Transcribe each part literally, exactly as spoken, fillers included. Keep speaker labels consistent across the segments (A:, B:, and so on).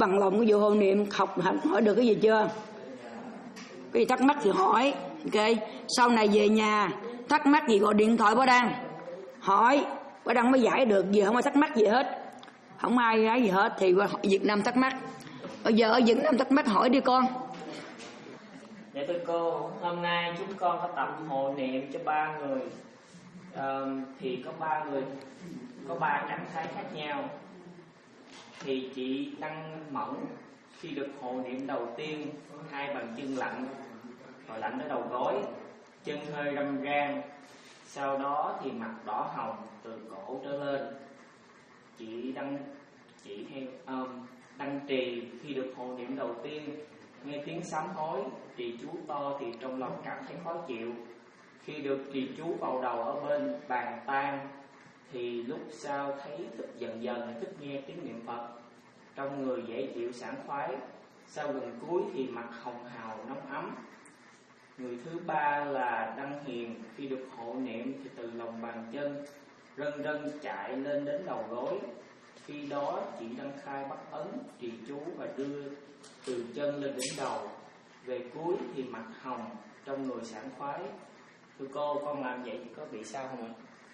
A: bằng lòng cái vụ hộ niệm, học hỏi được cái gì chưa? Cái gì thắc mắc thì hỏi. Ok, sau này về nhà thắc mắc gì gọi điện thoại Bá Đăng hỏi, Bá Đăng mới giải được. Giờ không ai thắc mắc gì hết, không ai nói gì hết thì qua Việt Nam thắc mắc. Bây giờ ở Việt Nam thắc mắc hỏi đi con.
B: Dạ thưa cô, hôm nay chúng con có tập hộ niệm cho ba người. Ờ, thì có ba người, có ba trạng thái khác nhau. Thì chị Đăng Mẫn khi được hộ niệm đầu tiên, hai bàn chân lạnh, rồi lạnh ở đầu gối, chân hơi râm ran. Sau đó thì mặt đỏ hồng từ cổ trở lên. Chị Đăng chị theo um, Đăng Trì khi được hộ niệm đầu tiên, nghe tiếng sám hối, trì chú to thì trong lòng cảm thấy khó chịu. Khi được trì chú vào đầu ở bên bàn tan thì lúc sau thấy thích dần dần thích nghe tiếng niệm Phật, trong người dễ chịu sảng khoái. Sau gần cuối thì mặt hồng hào nóng ấm. Người thứ ba là Đăng Hiền khi được hộ niệm thì từ lòng bàn chân rân rân chạy lên đến đầu gối. Khi đó chị Đăng Khai bắt ấn trì chú và đưa từ chân lên đỉnh đầu. Về cuối thì mặt hồng, trong người sảng khoái. Thưa cô, con làm vậy thì có bị sao không ạ?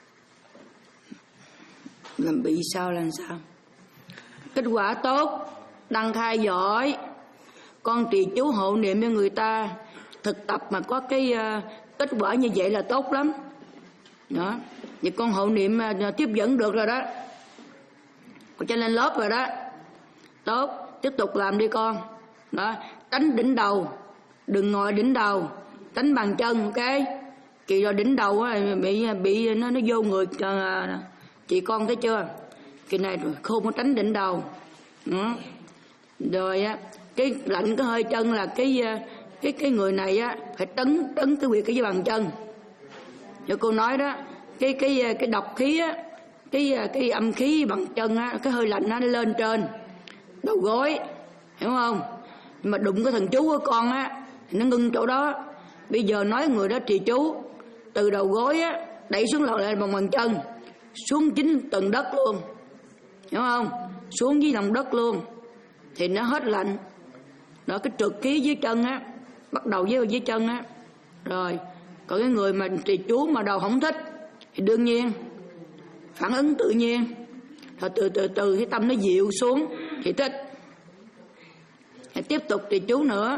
A: Làm bị sao là sao? Kết quả tốt, Đăng Khai giỏi. Con trì chú hộ niệm cho người ta, thực tập mà có cái uh, kết quả như vậy là tốt lắm. Đó, vậy con hộ niệm uh, tiếp dẫn được rồi đó, con cho lên lớp rồi đó. Tốt, tiếp tục làm đi con. Đó, đánh đỉnh đầu, đừng ngồi đỉnh đầu, đánh bàn chân, ok? Kỳ rồi đỉnh đầu á, bị bị nó nó vô người uh, chị con thấy chưa? Kỳ này không có tránh đỉnh đầu. Đó. Rồi á, cái lạnh cái hơi chân là cái cái cái người này á phải tấn tấn cái huyệt cái bàn chân. Cho cô nói đó, cái cái cái độc khí á, cái cái âm khí bằng chân á, cái hơi lạnh nó lên trên đầu gối, hiểu không? Nhưng mà đụng cái thần chú của con á nó ngưng chỗ đó. Bây giờ nói người đó trì chú từ đầu gối á đẩy xuống lò lại bằng bàn chân, xuống chính tầng đất luôn, hiểu không? Xuống dưới lòng đất luôn thì nó hết lạnh. Đó, cái trượt khí dưới chân á, bắt đầu với dưới chân á. Rồi còn cái người mà trì chú mà đầu không thích thì đương nhiên phản ứng tự nhiên, rồi từ từ từ cái tâm nó dịu xuống thì thích. Hãy tiếp tục trì chú nữa.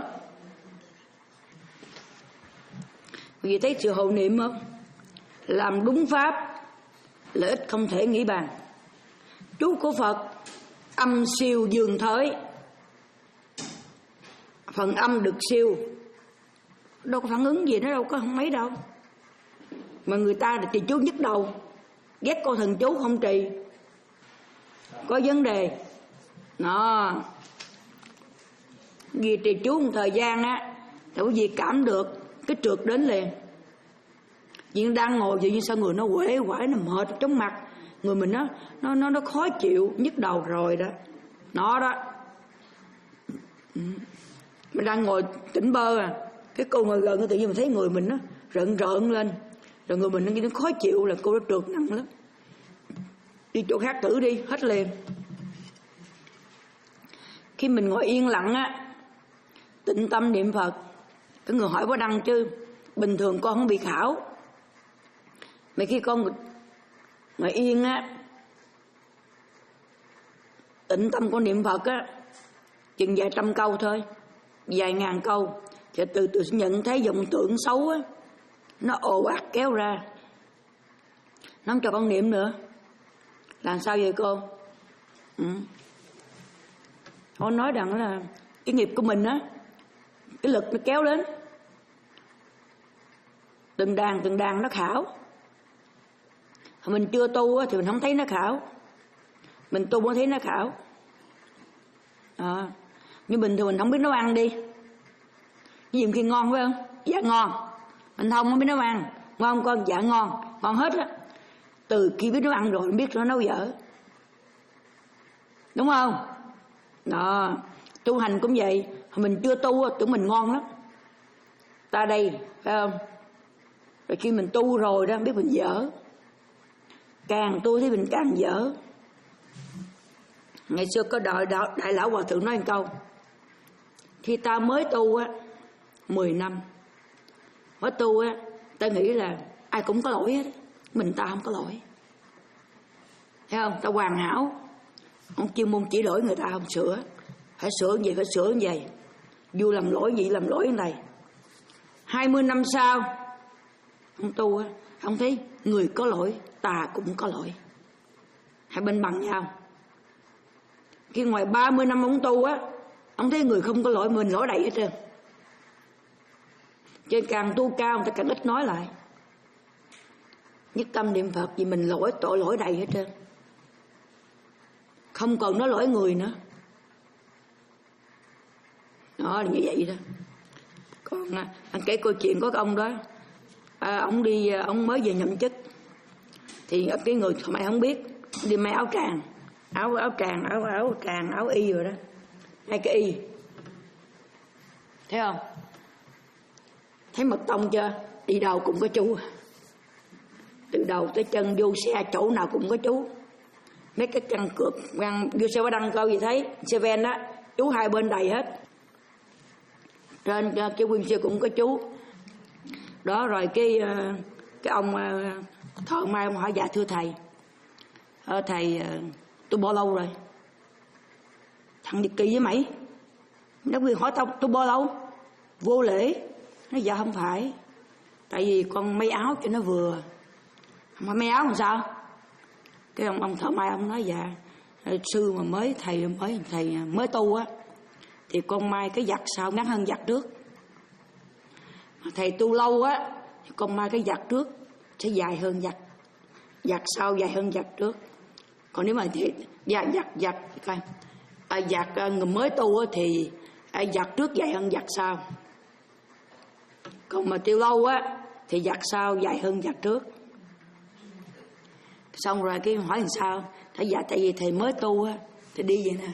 A: Vì thấy sự hộ niệm không? Làm đúng pháp, lợi ích không thể nghĩ bàn. Chú của Phật âm siêu dương thới, phần âm được siêu, đâu có phản ứng gì, nó đâu có không mấy đâu. Mà người ta là trì chú nhức đầu, ghét con thần chú không trì, có vấn đề. Đó, vì trì chú một thời gian á, thì quý vị cảm được cái trượt đến liền. Vì đang ngồi vậy như sao người nó quể quải, nó mệt chóng mặt, người mình nó nó nó nó khó chịu, nhức đầu rồi đó. Nó đó. Mình đang ngồi tỉnh bơ à, cái cô ngồi gần tự nhiên mình thấy người mình nó rợn rợn lên, rồi người mình nó, nó khó chịu là cô nó trượt nặng lắm. Đi chỗ khác thử đi, hết liền. Khi mình ngồi yên lặng á, tĩnh tâm niệm Phật, cái người hỏi Bá Đăng chứ bình thường con không bị khảo, mà khi con ngồi yên á, tĩnh tâm con niệm Phật á, chừng vài trăm câu thôi, vài ngàn câu, thì từ từ nhận thấy vọng tưởng xấu á, nó ồ ạt kéo ra, nó không cho con niệm nữa. Làm sao vậy cô? Ừ. Con nói rằng là cái nghiệp của mình á, cái lực nó kéo đến, từng đàn từng đàn nó khảo. Mình chưa tu á, thì mình không thấy nó khảo, mình tu mới thấy nó khảo. À, nhưng bình thường mình không biết nấu ăn đi, nhiều khi ngon phải không? Dạ ngon. Mình không không biết nấu ăn, ngon không con? Dạ ngon, ngon hết á. Từ khi biết nấu ăn rồi mình biết nó nấu dở, đúng không? Đó, tu hành cũng vậy. Mình chưa tu tưởng mình ngon lắm, ta đây phải không? Rồi khi mình tu rồi đó biết mình dở, càng tu thì mình càng dở. Ngày xưa có đại, đại, đại lão hòa thượng nói một câu: khi ta mới tu á mười năm mới tu á, ta nghĩ là ai cũng có lỗi hết, mình ta không có lỗi. Thấy không? Ta hoàn hảo, ông chuyên môn chỉ lỗi người ta không sửa, phải sửa như vậy, phải sửa như vậy, dù làm lỗi gì làm lỗi như này. Hai mươi năm sau ông tu á, ông thấy người có lỗi, ta cũng có lỗi, hai bên bằng nhau. Khi ngoài ba mươi năm ông tu á, ông thấy người không có lỗi, mình lỗi đầy hết trơn. Trên càng tu cao người ta càng ít nói lại, nhất tâm niệm Phật vì mình lỗi, tội lỗi đầy hết trơn, không còn nói lỗi người nữa. Đó là như vậy đó. Còn anh kể câu chuyện có cái ông đó, à, ông đi, ông mới về nhậm chức, thì cái người mày không biết đi may áo tràng, áo áo tràng, áo áo tràng, áo y rồi đó, hai cái y, thấy không? Thấy mật tông chưa? Đi đâu cũng có chú, từ đầu tới chân vô xe chỗ nào cũng có chú. Mấy cái căn cược căn vô xe đăng câu gì thấy xe ven đó, chú hai bên đầy hết. Trên cái nguyên xe cũng có chú. Đó rồi cái cái ông thợ may ông hỏi: dạ thưa thầy, ờ, thầy tôi bao lâu rồi? Thằng Nhật Kỳ với mày nó quyền hỏi tao tôi bao lâu? Vô lễ. Nó dạ không phải, tại vì con may áo cho nó vừa. Mà may áo làm sao? Cái ông ông thợ may ông nói: dạ sư mà mới thầy mới thầy mới tu á, thì con may cái giặt sau ngắn hơn giặt trước. Mà thầy tu lâu á thì con may cái giặt trước sẽ dài hơn giặt giặt sau dài hơn giặt trước. Còn nếu mà thì giặt giặt giặt coi à, giặt người mới tu á thì à, giặt trước dài hơn giặt sau. Còn mà tiêu lâu á thì giặt sau dài hơn giặt trước. Xong rồi cái hỏi làm sao? Tại dạ tại vì thầy mới tu á thì đi vậy nè,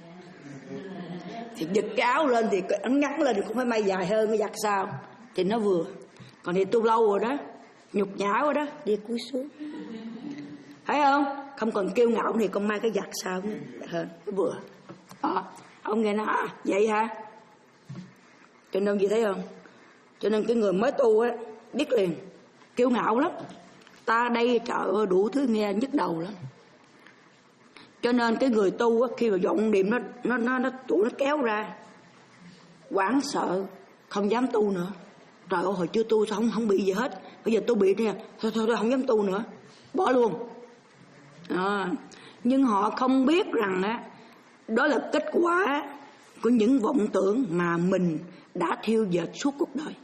A: thì giật cái áo lên thì ấn ngắn lên thì cũng phải may dài hơn cái giặt sau thì nó vừa. Còn thì tu lâu rồi đó, nhục nhã rồi đó, đi cúi xuống, thấy không? Không còn kiêu ngạo thì con may cái giặt sau hơn nó vừa. Đó. Ông nghe nói à, vậy hả? Cho nên gì thấy không? Cho nên cái người mới tu á biết liền, kiêu ngạo lắm. Ta đây trời ơi đủ thứ nghe nhức đầu lắm. Cho nên cái người tu á, khi mà vọng niệm nó nó nó nó tụi nó kéo ra, hoảng sợ, không dám tu nữa. Trời ơi hồi chưa tu sao không không bị gì hết, bây giờ tôi bị nè, thôi thôi tôi không dám tu nữa, bỏ luôn. À, nhưng họ không biết rằng á, đó là kết quả của những vọng tưởng mà mình đã thiêu dệt suốt cuộc đời.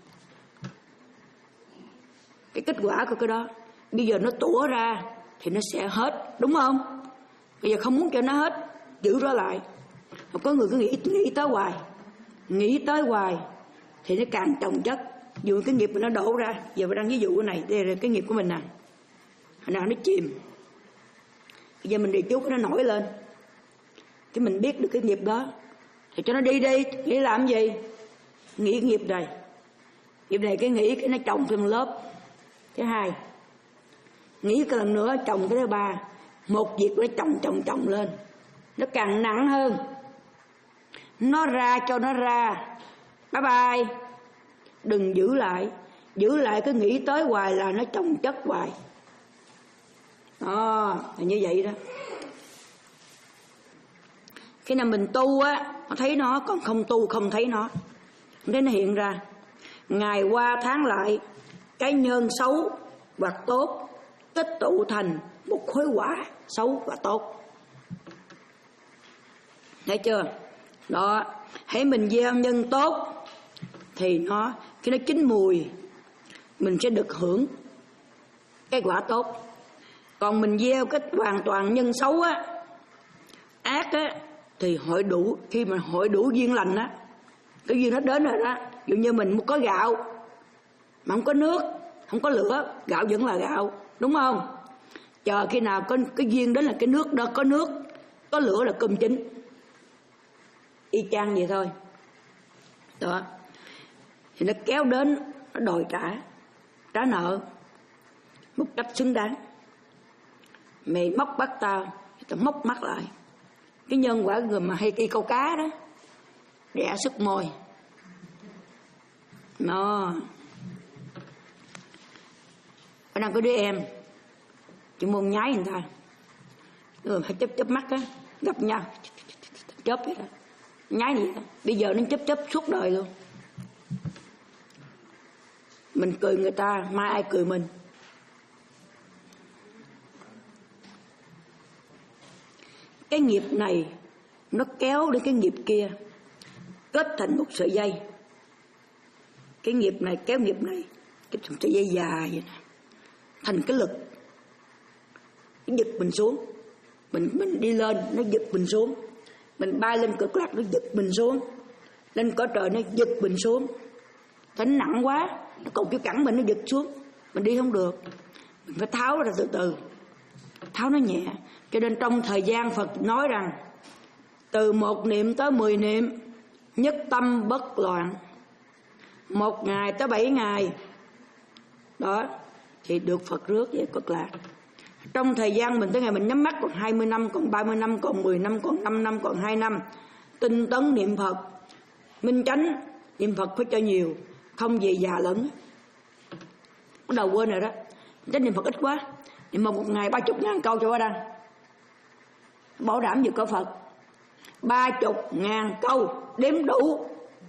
A: Cái kết quả của cái đó bây giờ nó tủa ra thì nó sẽ hết, đúng không? Bây giờ không muốn cho nó hết, giữ nó lại. Có người cứ nghĩ nghĩ tới hoài, nghĩ tới hoài thì nó càng chồng chất. Dù cái nghiệp mình nó đổ ra, giờ mình đang ví dụ cái này, đây là cái nghiệp của mình nè, hồi nào nó chìm, bây giờ mình đi chút nó nổi lên, cái mình biết được cái nghiệp đó thì cho nó đi đi. Nghĩ làm gì? Nghĩ cái nghiệp này, nghiệp này cái nghĩ cái nó chồng thêm lớp thứ hai, nghĩ cái lần nữa chồng cái thứ ba, một việc nó chồng chồng chồng lên, nó càng nặng hơn. Nó ra cho nó ra, bye bye, đừng giữ lại. Giữ lại cứ nghĩ tới hoài là nó chồng chất hoài. Đó, là như vậy đó. Khi nào mình tu á, nó thấy nó, còn không tu không thấy nó. Không thấy nó hiện ra. Ngày qua tháng lại, cái nhân xấu và tốt tích tụ thành một khối quả xấu và tốt. Thấy chưa? Đó, hãy mình gieo nhân tốt thì nó khi nó chín mùi mình sẽ được hưởng cái quả tốt. Còn mình gieo cái hoàn toàn nhân xấu á, ác á, thì hội đủ, khi mà hội đủ duyên lành á, cái duyên nó đến rồi đó. Dụ như mình có gạo mà không có nước, không có lửa, gạo vẫn là gạo, đúng không? Chờ khi nào có cái duyên đến là cái nước đó có nước, có lửa là cơm chín. Y chang vậy thôi. Đó. Thì nó kéo đến, nó đòi trả, trả nợ một cách xứng đáng. Mày móc bắt tao, tao móc mắt lại. Cái nhân quả người mà hay cây câu cá đó, đẻ sức môi. Nó ở đang có đứa em chỉ muốn nhái người ta, người phải chớp chớp mắt á, gặp nhau chớp vậy đó, nhái gì đó. Bây giờ nó chớp chớp suốt đời luôn. Mình cười người ta, mai ai cười mình. Cái nghiệp này nó kéo đến cái nghiệp kia, kết thành một sợi dây. Cái nghiệp này kéo nghiệp này, cái sợi dây dài vậy này, thành cái lực, nó giật mình xuống. Mình mình đi lên, nó giật mình xuống. Mình bay lên cực lạc, nó giật mình xuống. Lên cõi trời, nó giật mình xuống. Thế nó nặng quá, nó cột cái cẳng mình, nó giật xuống. Mình đi không được. Mình phải tháo ra từ từ, tháo nó nhẹ. Cho nên trong thời gian Phật nói rằng từ một niệm tới mười niệm, nhất tâm bất loạn. Một ngày tới bảy ngày, đó thì được Phật rước về cực lạc. Trong thời gian mình tới ngày mình nhắm mắt còn hai mươi năm, còn ba mươi năm, còn mười năm, còn năm năm, còn hai năm, tinh tấn niệm Phật, minh chánh niệm Phật phải cho nhiều, không về già lẫn. Bắt đầu quên rồi đó, chánh niệm Phật ít quá, niệm một, một ngày ba chục ngàn câu cho ở đây, bảo đảm vừa có Phật. Ba chục ngàn câu đếm đủ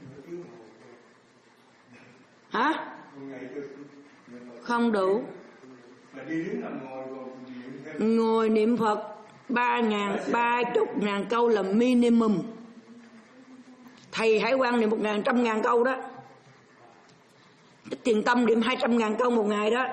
A: hả? Không đủ. Ngồi niệm Phật ba ngàn ba chục ngàn câu là minimum. Thầy Hải Quang niệm một ngàn trăm ngàn câu đó. Tiền Tâm niệm hai trăm ngàn câu một ngày đó.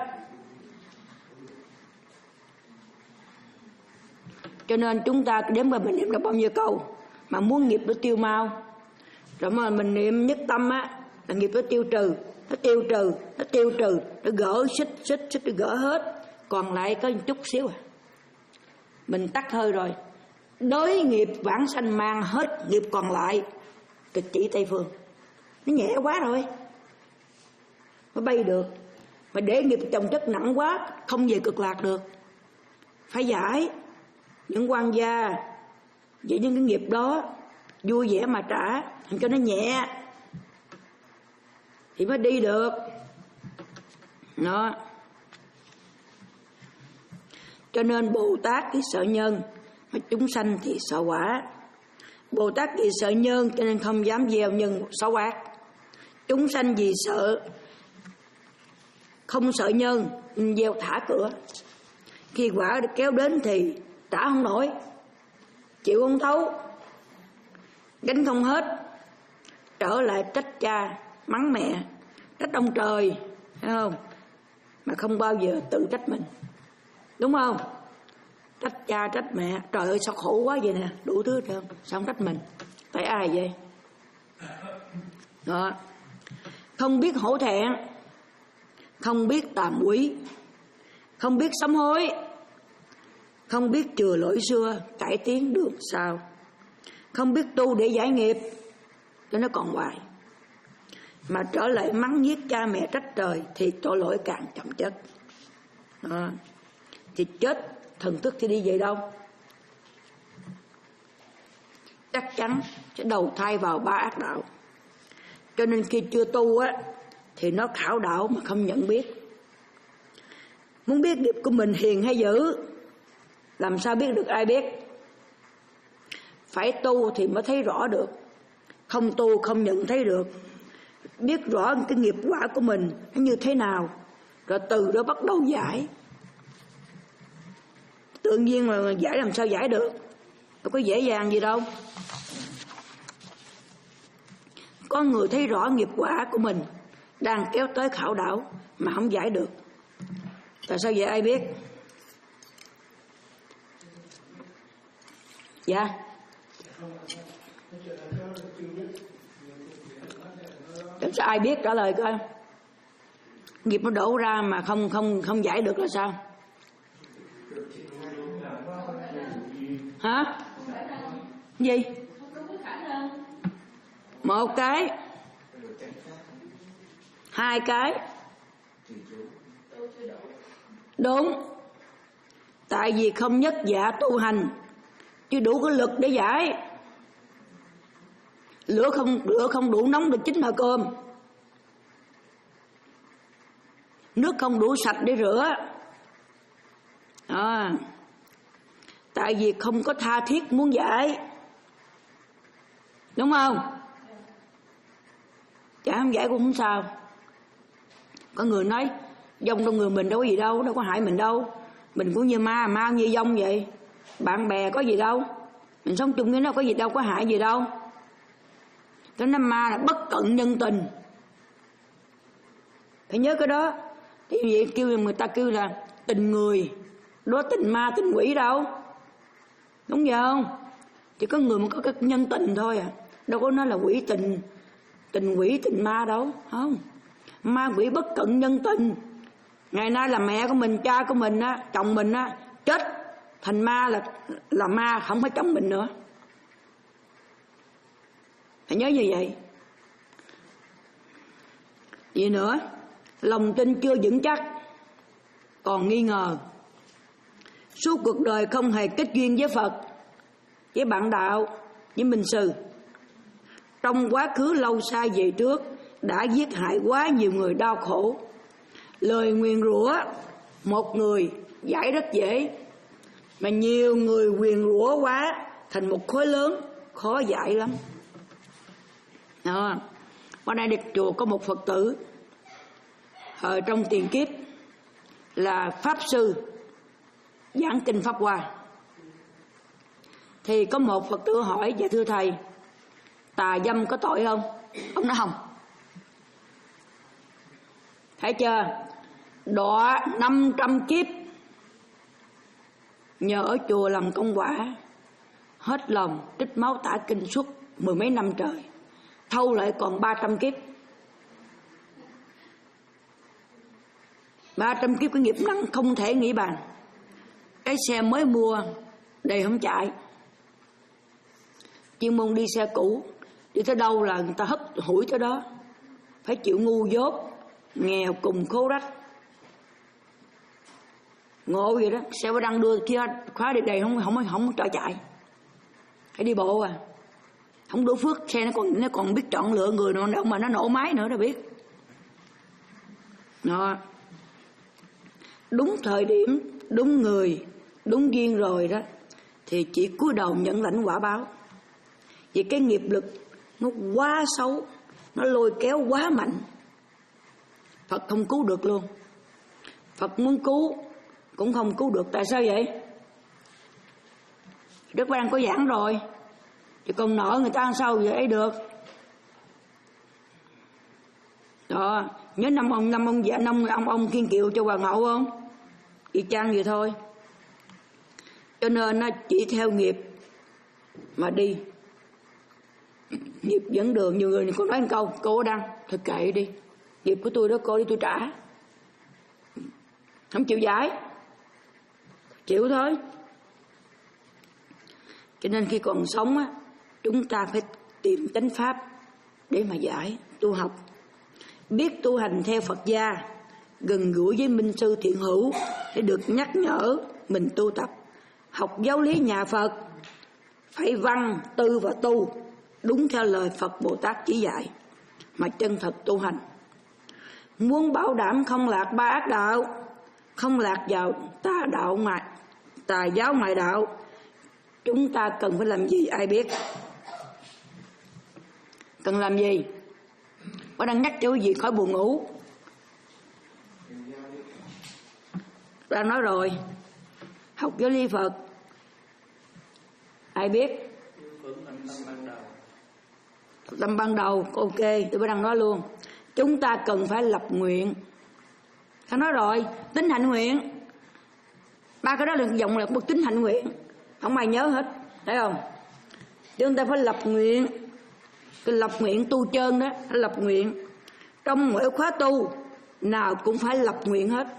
A: Cho nên chúng ta đếm mà mình niệm được bao nhiêu câu mà muốn nghiệp nó tiêu mau. Rồi mà mình niệm nhất tâm á là nghiệp nó tiêu trừ, nó tiêu trừ, nó tiêu trừ, nó gỡ xích xích xích nó gỡ hết, còn lại có một chút xíu à. Mình tắt hơi rồi, đối nghiệp vãng sanh mang hết nghiệp còn lại cực chỉ Tây Phương. Nó nhẹ quá rồi, nó bay được. Mà để nghiệp chồng chất nặng quá không về cực lạc được. Phải giải những quan gia về những cái nghiệp đó, vui vẻ mà trả cho nó nhẹ thì mới đi được. Đó. Cho nên Bồ Tát thì sợ nhân, mà chúng sanh thì sợ quả. Bồ Tát vì sợ nhân cho nên không dám gieo nhân xấu ác. Chúng sanh vì sợ không sợ nhân gieo thả cửa. Khi quả kéo đến thì trả không nổi, chịu không thấu, gánh không hết, trở lại trách cha, mắng mẹ, trách ông trời, thấy không? Mà không bao giờ tự trách mình, đúng không? Trách cha, trách mẹ, trời ơi sao khổ quá vậy nè, đủ thứ hết trơn, sao không trách mình? Tại ai vậy? Đó. Không biết hổ thẹn, không biết tàm quý, không biết sám hối, không biết chừa lỗi xưa, cải tiến đường sau, không biết tu để giải nghiệp cho nó còn hoài, mà trở lại mắng nhiếc cha mẹ trách trời thì tội lỗi càng chồng chất. Đó. Thì chết thần thức thì đi về đâu? Chắc chắn sẽ đầu thai vào ba ác đạo. Cho nên khi chưa tu á thì nó khảo đạo mà không nhận biết. Muốn biết nghiệp của mình hiền hay dữ, làm sao biết được? Ai biết? Phải tu thì mới thấy rõ được, không tu không nhận thấy được. Biết rõ cái nghiệp quả của mình nó như thế nào, rồi từ đó bắt đầu giải. Tự nhiên là giải làm sao giải được, đâu có dễ dàng gì đâu. Có người thấy rõ nghiệp quả của mình đang kéo tới khảo đạo mà không giải được. Tại sao vậy? Ai biết? Dạ. Tại sao ai biết trả lời coi? Nghiệp nó đổ ra mà không không không giải được là sao? Hả? Gì? Một cái, hai cái. Đúng. Tại vì không nhất dạ tu hành chứ đủ cái lực để giải. Lửa không lửa không đủ nóng để chín nồi cơm, nước không đủ sạch để rửa. À, tại vì không có tha thiết muốn giải, đúng không? Chả không giải cũng không sao. Có người nói dông trong người mình đâu có gì đâu, đâu có hại mình đâu, mình cũng như ma, ma như dông vậy. Bạn bè có gì đâu, mình sống chung với nó có gì đâu, có hại gì đâu. Cái nó ma là bất cận nhân tình, phải nhớ cái đó. Thì vậy kêu người ta kêu là tình người, đó tình ma tình quỷ đâu, đúng vậy không? Chỉ có người mà có cái nhân tình thôi à, đâu có nói là quỷ tình, tình quỷ tình ma đâu, không. Ma quỷ bất cận nhân tình. Ngày nay là mẹ của mình, cha của mình á, chồng mình á chết thành ma là là ma, không phải chồng mình nữa. Phải nhớ như vậy. Gì nữa? Lòng tin chưa vững chắc, còn nghi ngờ. Suốt cuộc đời không hề kết duyên với Phật, với bạn đạo, với minh sư. Trong quá khứ lâu xa về trước đã giết hại quá nhiều người đau khổ. Lời nguyền rủa một người giải rất dễ, mà nhiều người nguyền rủa quá thành một khối lớn, khó giải lắm. Đó. Ở đây được chùa có một Phật tử ở trong tiền kiếp là Pháp Sư giảng kinh Pháp Hoa. Thì có một Phật tử hỏi: dạ thưa thầy, tà dâm có tội không? Ông nói không. Thấy chưa? Đọa năm trăm kiếp nhờ ở chùa làm công quả, hết lòng trích máu tả kinh suốt mười mấy năm trời, thâu lại còn ba trăm kiếp. Ba trăm kiếp cái nghiệp nặng không thể nghĩ bàn. Cái xe mới mua đầy không chạy, chuyên môn đi xe cũ, đi tới đâu là người ta hất hủi tới đó, phải chịu ngu dốt, nghèo cùng khố rách. Ngộ vậy đó, xe mới đang đưa kia khóa đi đầy không không không cho chạy, phải đi bộ à. Không đủ phước, xe nó còn nó còn biết chọn lựa người nào đâu mà nó nổ máy nữa đâu biết. Đó. Đúng thời điểm, đúng người, đúng duyên rồi đó thì chỉ cúi đầu nhận lãnh quả báo. Vì cái nghiệp lực nó quá xấu, nó lôi kéo quá mạnh, Phật không cứu được luôn. Phật muốn cứu cũng không cứu được. Tại sao vậy? Đức Quang có giảng rồi, thì còn nợ người ta làm sao vậy được. Đó, nhớ năm ông năm ông dạ năm ông ông Kiên Kiều cho Hoàng hậu không? Y chang vậy thôi. Cho nên nó chỉ theo nghiệp mà đi, nghiệp dẫn đường. Nhiều người còn nói một câu: cô Đăng thôi kệ đi, nghiệp của tôi đó cô đi tôi trả, không chịu giải, chịu thôi. Cho nên khi còn sống á, chúng ta phải tìm chánh pháp để mà giải, tu học, biết tu hành theo Phật gia, gần gũi với minh sư thiện hữu để được nhắc nhở mình tu tập. Học giáo lý nhà Phật phải văn, tư và tu đúng theo lời Phật Bồ Tát chỉ dạy mà chân thật tu hành. Muốn bảo đảm không lạc ba ác đạo, không lạc vào tà đạo ngoại, tà giáo ngoại đạo, chúng ta cần phải làm gì ai biết? Cần làm gì? Có đang nhắc cho quý vị khỏi buồn ngủ. Đang nói rồi, học giáo lý Phật ai biết? Tâm ban đầu, ok, tôi mới đang nói luôn. Chúng ta cần phải lập nguyện.他nói rồi, tính hạnh nguyện. Ba cái đó là dòng là một tính hạnh nguyện, không ai nhớ hết, thấy không? Chúng ta phải lập nguyện. Cái lập nguyện tu chân đó, lập nguyện. Trong mỗi khóa tu nào cũng phải lập nguyện hết.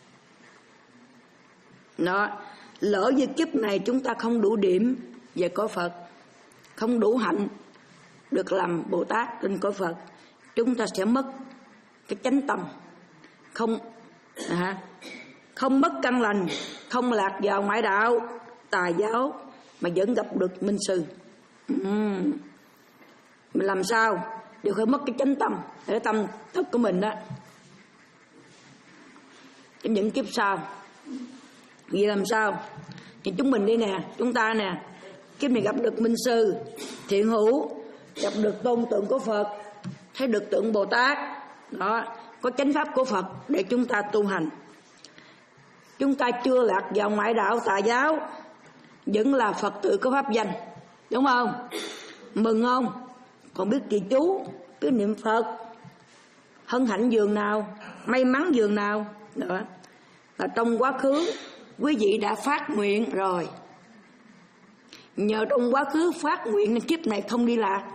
A: Đó, lỡ như kiếp này chúng ta không đủ điểm về cõi Phật, không đủ hạnh được làm Bồ Tát trên cõi Phật, chúng ta sẽ mất cái chánh tâm, không à, không mất căn lành, không lạc vào ngoại đạo, tà giáo, mà vẫn gặp được minh sư. uhm. Mình làm sao đều phải mất cái chánh tâm, cái tâm thức của mình đó. Trong những kiếp sau vì làm sao thì chúng mình đi nè, chúng ta nè, kiếp này gặp được minh sư thiện hữu, gặp được tôn tượng của Phật, thấy được tượng Bồ Tát đó, có chánh pháp của Phật để chúng ta tu hành. Chúng ta chưa lạc vào ngoại đạo tà giáo, vẫn là Phật tử có pháp danh, đúng không? Mừng không? Còn biết trì chú, biết niệm Phật, hân hạnh dường nào, may mắn dường nào đó. Là trong quá khứ quý vị đã phát nguyện rồi, nhờ trong quá khứ phát nguyện nên kiếp này không đi lạc.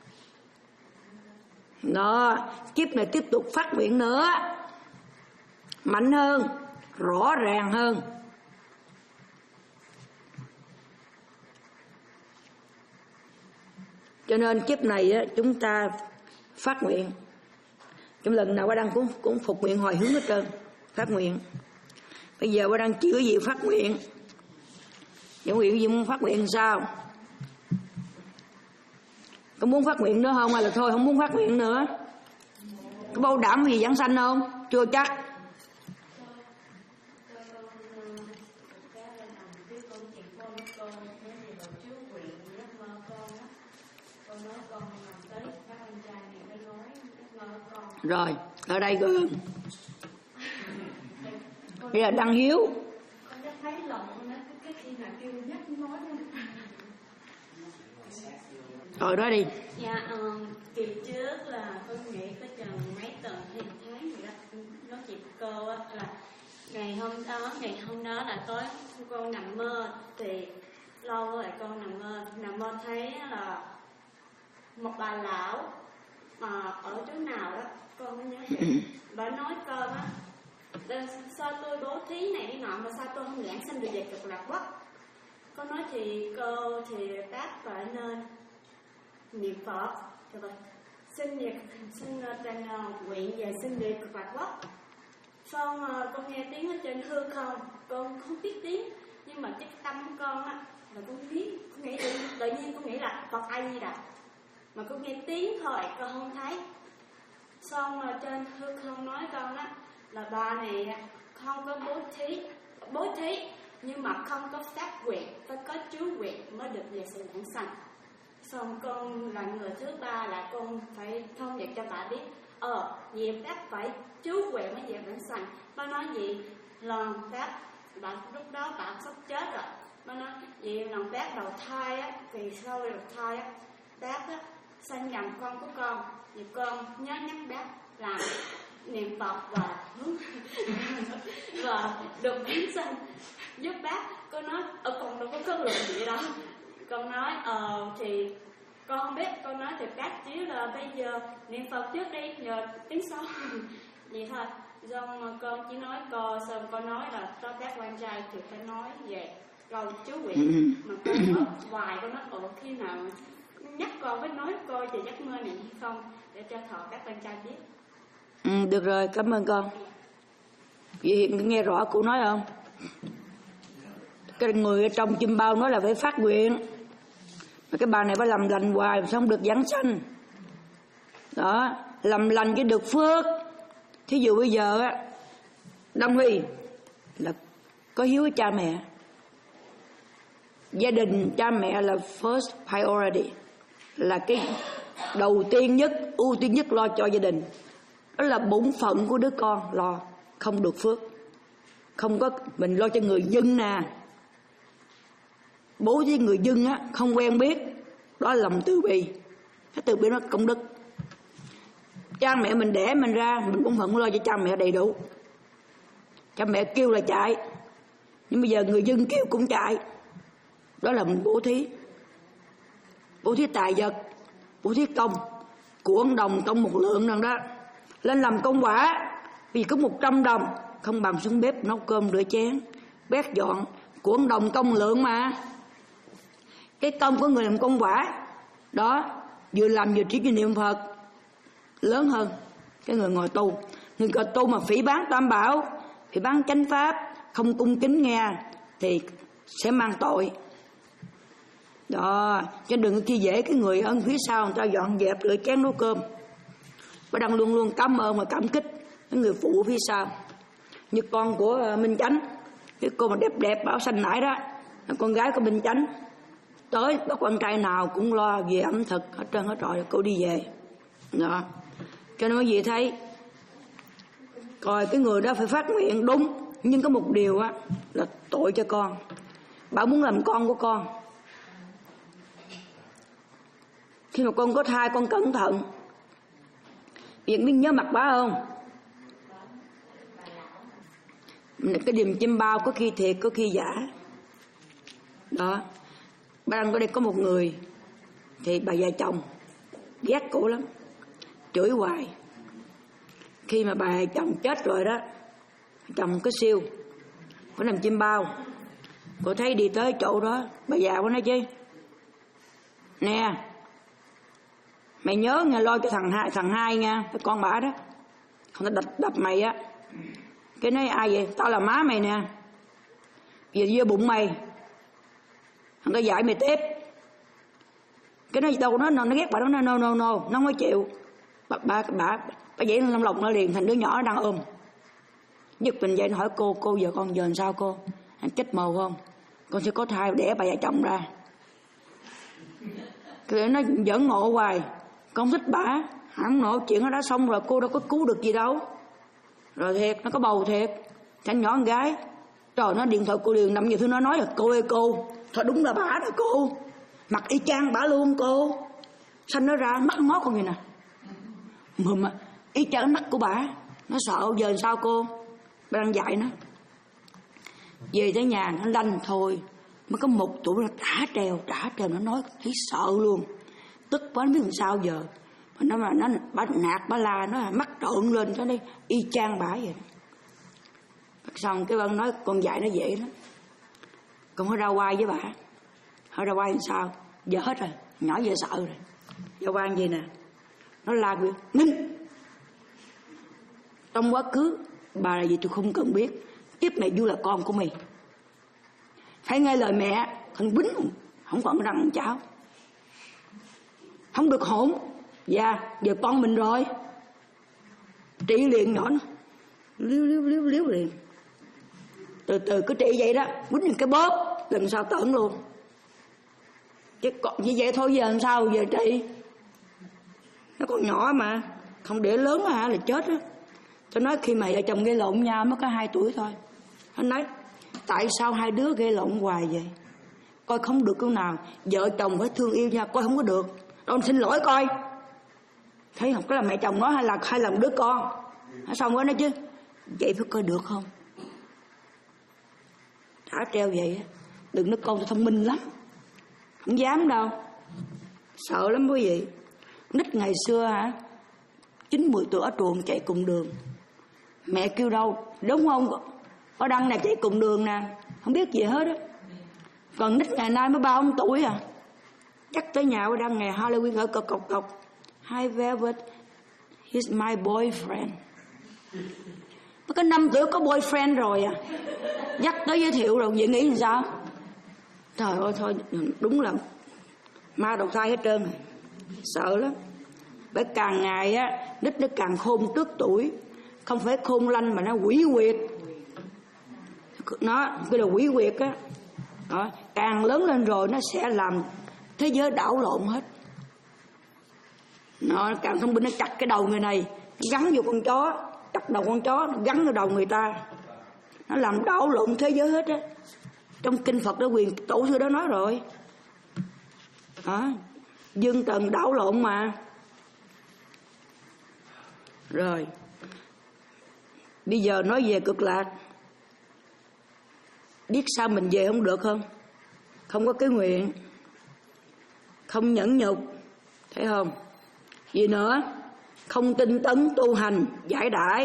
A: Đó, kiếp này tiếp tục phát nguyện nữa, mạnh hơn, rõ ràng hơn. Cho nên kiếp này á, chúng ta phát nguyện. Trong lần nào Ba Đăng cũng, cũng phục nguyện hồi hướng hết trơn, phát nguyện. Bây giờ Ba Đăng chỉ cái gì phát nguyện. Những nguyện gì muốn phát nguyện sao? Có muốn phát nguyện nữa không hay là thôi không muốn phát nguyện nữa? Có bảo đảm gì giảng sanh không? Chưa chắc. Rồi, ở đây rồi. Bây giờ Đăng Hiếu. Rồi nói đi.
C: Dạ, um, kỳ trước là con nghĩ có chừng mấy tuần hay tháng gì đó, nói chị cô á, là ngày hôm đó, ngày hôm đó là tối con nằm mơ, thì lâu rồi con nằm mơ, nằm mơ thấy là một bà lão mà ở chỗ nào đó, con không nhớ vậy. Bà nói con á, sao tôi bố thí này đi nọ mà sao tôi không giảng sanh được về Cực Lạc Quốc. Con nói thì cô thì bác phải nên niệm Phật rồi xin việc xin trên nguyện về xin về Cực Lạc Quốc. Xong con nghe tiếng ở trên hư không, con không biết tiếng, nhưng mà cái tâm của con á là con biết, con nghĩ tự, tự nhiên con nghĩ là Phật A Di Đà, mà con nghe tiếng thôi con không thấy. Xong trên hư không nói con á là bà này không có bố thí, bố thí nhưng mà không có phát nguyện, phải có chú nguyện mới được về sự vãng sanh. Xong con là người thứ ba là con phải thông điệp cho bà biết, ờ vì bác phải chú nguyện mới về vãng sanh. Bà nói gì lần bác, bà lúc đó bà sắp chết rồi, bà nói vì lần bác đầu thai á, vì sau đầu thai á, bác á sanh nhầm con của con, vì con nhớ nhắc bác là niệm Phật và hướng và được vãng sanh giúp bác. Con nói ở con đâu có có lượng gì đó. Con nói ờ thì con không biết, con nói thì bác chiếu là bây giờ niệm Phật trước đi, nhờ tiếng sau vậy thôi. Xong con chỉ nói cô, xong con nói là cho bác quan trai thì phải nói về câu chú nguyện, mà con nói hoài, con nói ồ khi nào nhắc con với nói cô về giấc mơ này hay không để cho thọ các quan trai biết.
A: Ừ, được rồi, cảm ơn con. Vậy hiện nghe rõ cô nói không? Cái người ở trong chim bao nói là phải phát nguyện, mà cái bà này phải làm lành hoài mà sao không được giảng sanh. Đó, làm lành chứ được phước. Thí dụ bây giờ á, Đông Huy là có hiếu với cha mẹ, gia đình cha mẹ là first priority, là cái đầu tiên nhất, ưu tiên nhất lo cho gia đình. Đó là bổn phận của đứa con, lo không được phước. Không có, mình lo cho người dân nè, bố với người dân á không quen biết, đó là lòng từ bi. Cái từ bi nó công đức. Cha mẹ mình đẻ mình ra, mình cũng phận lo cho cha mẹ đầy đủ. Cha mẹ kêu là chạy, nhưng bây giờ người dân kêu cũng chạy. Đó là mình bố thí. Bố thí tài vật, bố thí công, của đồng công một lượng rằng đó. Lên làm công quả, vì có một trăm đồng, không bằng xuống bếp nấu cơm rửa chén, bét dọn, của đồng công lượng mà. Cái công của người làm công quả đó, vừa làm vừa chỉ cho niệm Phật lớn hơn cái người ngồi tu. Người ngồi tu mà phỉ báng tam bảo, phỉ báng chánh pháp, không cung kính nghe thì sẽ mang tội. Đó, chứ đừng khi dễ cái người ân phía sau người ta dọn dẹp rửa chén nấu cơm. Bà đang luôn luôn cảm ơn và cảm kích cái người phụ phía sau. Như con của Minh Chánh, cái cô mà đẹp đẹp bảo xanh nãy đó, con gái của Minh Chánh. Tới có con trai nào cũng lo về ẩm thực hết trơn hết rồi, cô đi về. Đó. Cho nên quý vị thấy, coi cái người đó phải phát nguyện đúng, nhưng có một điều á là tội cho con. Bà muốn làm con của con. Khi mà con có thai con cẩn thận. Việc biết nhớ mặt bà không? Cái điềm chim bao có khi thiệt có khi giả. Đó. Bà đang ở đây có một người thì bà già chồng ghét cổ lắm, chửi hoài. Khi mà bà chồng chết rồi đó, chồng có siêu có nằm chim bao, cô thấy đi tới chỗ đó, bà già của nó chứ, nè mày nhớ nghe, lo cho thằng hai thằng hai nha, cái con bả đó, không ta đập đập mày á. Cái nói ai vậy? Tao là má mày nè, giờ vô bụng mày, thằng ta dạy mày tiếp. Cái nói đâu nó nó ghét bà đó, nó no no no, nó không có chịu. Bà bà bà bà dậy trong lòng nó liền thành đứa nhỏ đang ôm. Giật mình dậy nó hỏi cô, cô giờ con giờ làm sao cô? Anh chết mồ không? Con sẽ có thai đẻ bà vợ chồng ra. Cái nó giỡn ngộ hoài, con thích bả, hẳn nộ chuyện nó đã xong rồi, cô đâu có cứu được gì đâu. Rồi thiệt, nó có bầu thiệt, thằng nhỏ con gái. Trời, nó điện thoại cô liền nằm như thứ nó nói là cô ơi cô, thôi đúng là bả đó cô, mặt y chang bả luôn cô, xanh nó ra mắt ngó con gì nè, mà y chang mắt của bả. Nó sợ giờ sao cô? Bà đang dạy nó. Về tới nhà nó lanh thôi, mới có một tuổi nó trả trèo trả trèo nó nói thấy sợ luôn, tức quá nó biết làm sao giờ. Mà nó mà nó bà nạt bà la, nó mắt trộn lên cho đây y chang bả vậy. Xong cái bạn nói con dạy nó dễ lắm, con phải ra quay với bà. Hỏi ra quay làm sao? Giờ hết rồi, nhỏ giờ sợ rồi. Ra quay gì nè, nó la kêu Minh, trong quá khứ bà là gì tôi không cần biết, tiếp mày vui là con của mày, phải nghe lời mẹ. Thằng Bính không còn răng cháu, không được hỗn. Dạ giờ con mình rồi, trị liền nhỏ nó liếu liếu liếu liếu liền. Từ từ cứ trị vậy đó, quýnh cái bóp lần sau tởn luôn. Chứ còn như vậy thôi giờ làm sao giờ trị? Nó còn nhỏ mà, không để lớn hả là chết á. Tôi nói khi mà vợ chồng gây lộn nhau mới có hai tuổi thôi. Nó nói tại sao hai đứa gây lộn hoài vậy? Coi không được câu nào, vợ chồng phải thương yêu nhau, coi không có được. Đâu xin lỗi coi. Thấy không, cái là mẹ chồng nó hay là hay là một đứa con. Nó xong rồi nói chứ, vậy phải coi được không? Đã treo vậy á, đừng nói con tôi thông minh lắm, không dám đâu, sợ lắm quý vị. Nít ngày xưa hả, chín mười tuổi ở trường chạy cùng đường, mẹ kêu đâu đúng không, có đăng này chạy cùng đường nè, không biết gì hết á. Còn nít ngày nay mới ba ông tuổi à, chắc tới nhà đăng ngày Halloween ở cọc cọc cọc, Hi Velvet, he's my boyfriend. Nó có năm tuổi có boyfriend rồi à, dắt tới giới thiệu rồi, vậy nghĩ làm sao? Trời ơi thôi, đúng là ma đầu thai hết trơn rồi. Sợ lắm. Bởi càng ngày á, nít nó càng khôn trước tuổi, không phải khôn lanh mà nó quỷ quyệt. Nó cái là quỷ quyệt á. Đó, càng lớn lên rồi nó sẽ làm thế giới đảo lộn hết. Nó càng thông minh, nó chặt cái đầu người này, nó gắn vô con chó, chặt đầu con chó, nó gắn vào đầu người ta, nó làm đảo lộn thế giới hết á. Trong kinh Phật đó, quyền tổ sư đó nói rồi. Đó, dương trần đảo lộn mà. Rồi bây giờ nói về cực lạc, biết sao mình về không được không? Không có cái nguyện, không nhẫn nhục, thấy không? Gì nữa? Không tinh tấn tu hành giải đãi,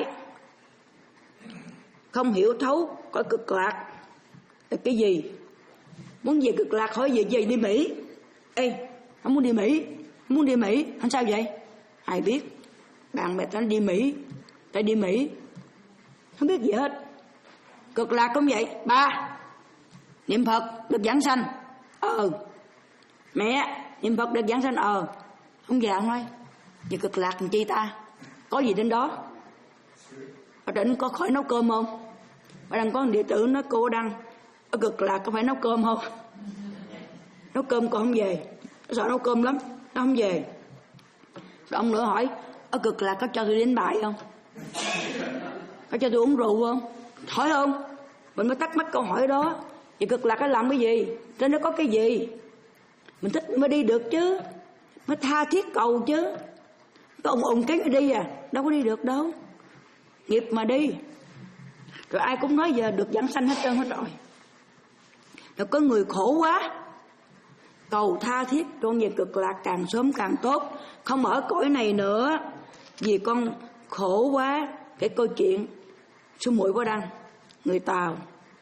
A: không hiểu thấu cõi cực lạc là cái gì. Muốn về cực lạc hỏi về về đi Mỹ. Ê, không muốn đi Mỹ, không muốn đi Mỹ, làm sao vậy? Ai biết? Bạn bè tao đi Mỹ, tao đi Mỹ, không biết gì hết. Cực lạc cũng vậy. Ba, niệm Phật được giảng sanh. Ờ, Mẹ niệm Phật được giảng sanh. Ờ không già thôi. Vì cực lạc làm chi ta, có gì đến đó. Ở trên có khỏi nấu cơm không? Bà đang có một đệ tử nói cô Đăng, ở cực lạc có phải nấu cơm không? Nấu cơm con không về, nó sợ nấu cơm lắm, nó không về. Rồi ông nữa hỏi, ở cực lạc có cho tôi đánh bài không? Có cho tôi uống rượu không? Hỏi không? Mình mới thắc mắc câu hỏi đó. Vậy cực lạc nó làm cái gì? Trên nó có cái gì? Mình thích mới đi được chứ, mới tha thiết cầu chứ. Cái ùng ùng cái đi à, đâu có đi được đâu. Nghiệp mà đi. Rồi ai cũng nói giờ được giảng sanh hết trơn hết rồi. Rồi có người khổ quá, cầu tha thiết con về cực lạc càng sớm càng tốt, không ở cõi này nữa. Vì con khổ quá. Cái câu chuyện số muội có đăng, người Tàu,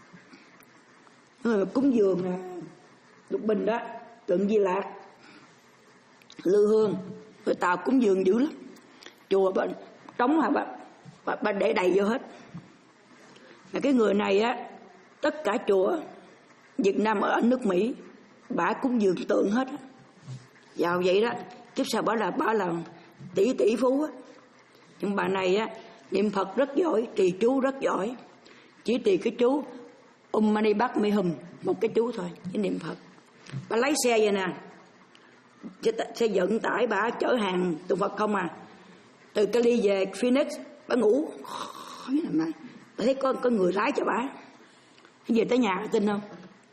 A: người cúng dường Lục Bình đó, tượng Di Lạc, lư hương, người Tàu cúng dường dữ lắm. Chùa bà trống hả bà, bà, bà để đầy vô hết. Mà cái người này á, tất cả chùa Việt Nam ở nước Mỹ bà cúng dường tượng hết. Giàu vậy đó, kiếp sau bà là bà là tỷ tỷ phú á. Nhưng bà này á, niệm Phật rất giỏi, trì chú rất giỏi. Chỉ trì cái chú Om Mani Padme Hum, một cái chú thôi, với niệm Phật. Bà lấy xe vậy nè, xe vận tải bà chở hàng tụng Phật không à. Từ Cali về Phoenix, bà ngủ. Bà thấy có, có người lái cho bà. Về tới nhà tin không?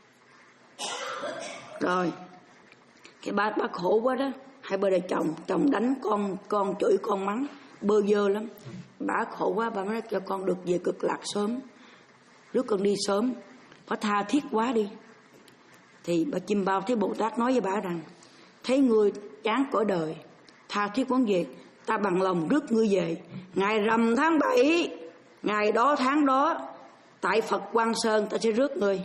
A: Rồi cái bà, bà khổ quá đó. Hai bờ đời chồng, chồng đánh con, con chửi con mắng, bơ vơ lắm. Bà khổ quá, bà mới nói cho con được về cực lạc sớm, rước con đi sớm. Bà tha thiết quá đi. Thì bà Chim Bao thấy Bồ Tát nói với bà rằng, thấy ngươi chán cõi đời, tha thiết muốn về, ta bằng lòng rước ngươi về. Ngày rằm tháng bảy, ngày đó tháng đó, tại Phật Quang Sơn ta sẽ rước ngươi.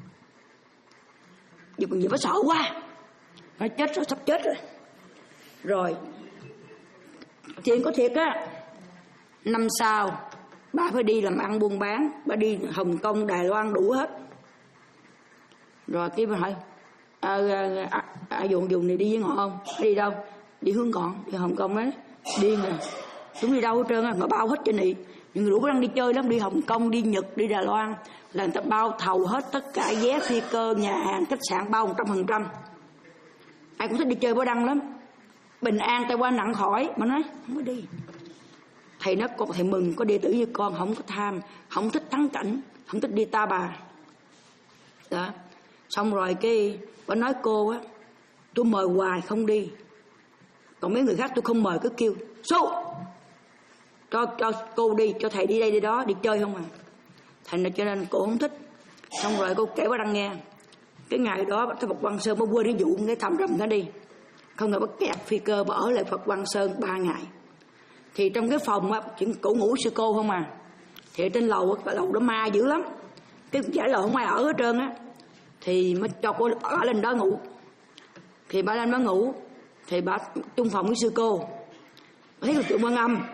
A: Vì còn gì bà sợ quá, nó chết rồi, sắp chết rồi. Rồi chuyện có thiệt á. Năm sau bà phải đi làm ăn buôn bán, bà đi Hồng Kông, Đài Loan đủ hết. Rồi cái bà hỏi à, à, à, à, dùng dùng này đi với ngọn không? Đi đâu? Đi hướng Ngọn, đi Hồng Kông đấy. Điên rồi, chúng đi đâu hết trơn á, người bao hết trên này. Những người đủ đang đi chơi lắm, đi Hồng Kông, đi Nhật, đi Đài Loan là người ta bao thầu hết tất cả vé phi cơ, nhà hàng, khách sạn bao một trăm phần trăm. Ai cũng thích đi chơi Bó Đăng lắm. Bình an tay qua nặng khỏi mà nói không có đi. Thầy nó con thầy mừng có đệ tử như con, không có tham, không thích thắng cảnh, không thích đi ta bà đó. Xong rồi cái bà nói cô á, tôi mời hoài không đi, còn mấy người khác tôi không mời cứ kêu số cho cho cô đi, cho thầy đi đây đi đó, đi chơi không à. Thành ra cho nên cô không thích. Xong rồi cô kể bà Đăng nghe, cái ngày đó bà tới Phật Quang Sơn, bà quên cái vụ cái thầm rầm nó đi, không ngờ bà kẹt phi cơ, bà ở lại Phật Quang Sơn ba ngày. Thì trong cái phòng á, chuyện cổ ngủ sư cô không à. Thì trên lầu, cái lầu đó ma dữ lắm, cái giải lầu không ai ở hết trơn á. Thì mới cho cô ở lên đó ngủ. Thì bà lên đó ngủ, thì bà chung phòng với sư cô, bà thấy được tượng Quan Âm,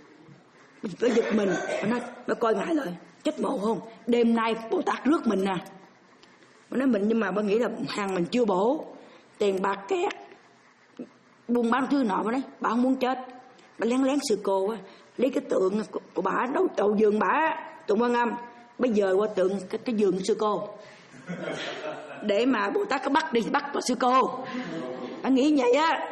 A: bà giật mình, bà nói, bà coi ngại lại, chết mộ không, đêm nay Bồ Tát rước mình nè. Bà nói mình, nhưng mà bà nghĩ là hàng mình chưa bổ, tiền bạc kẹt, buôn bán thứ nọ. Bà nói bà không muốn chết. Bà lén lén sư cô á, lấy cái tượng của, của bà đầu, đầu giường bà, tượng Quan Âm, bây giờ qua tượng cái, cái giường sư cô, để mà Bồ Tát có bắt đi bắt vào sư cô. Bà nghĩ vậy á.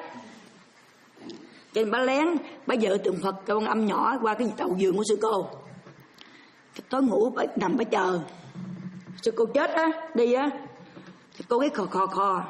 A: Cho nên bà lén, bà vợ tượng Phật Quan Âm nhỏ qua cái đầu giường của sư cô. Cái tối ngủ bà nằm bà chờ sư cô chết á, đi á. Thì cô cái khò khò khò,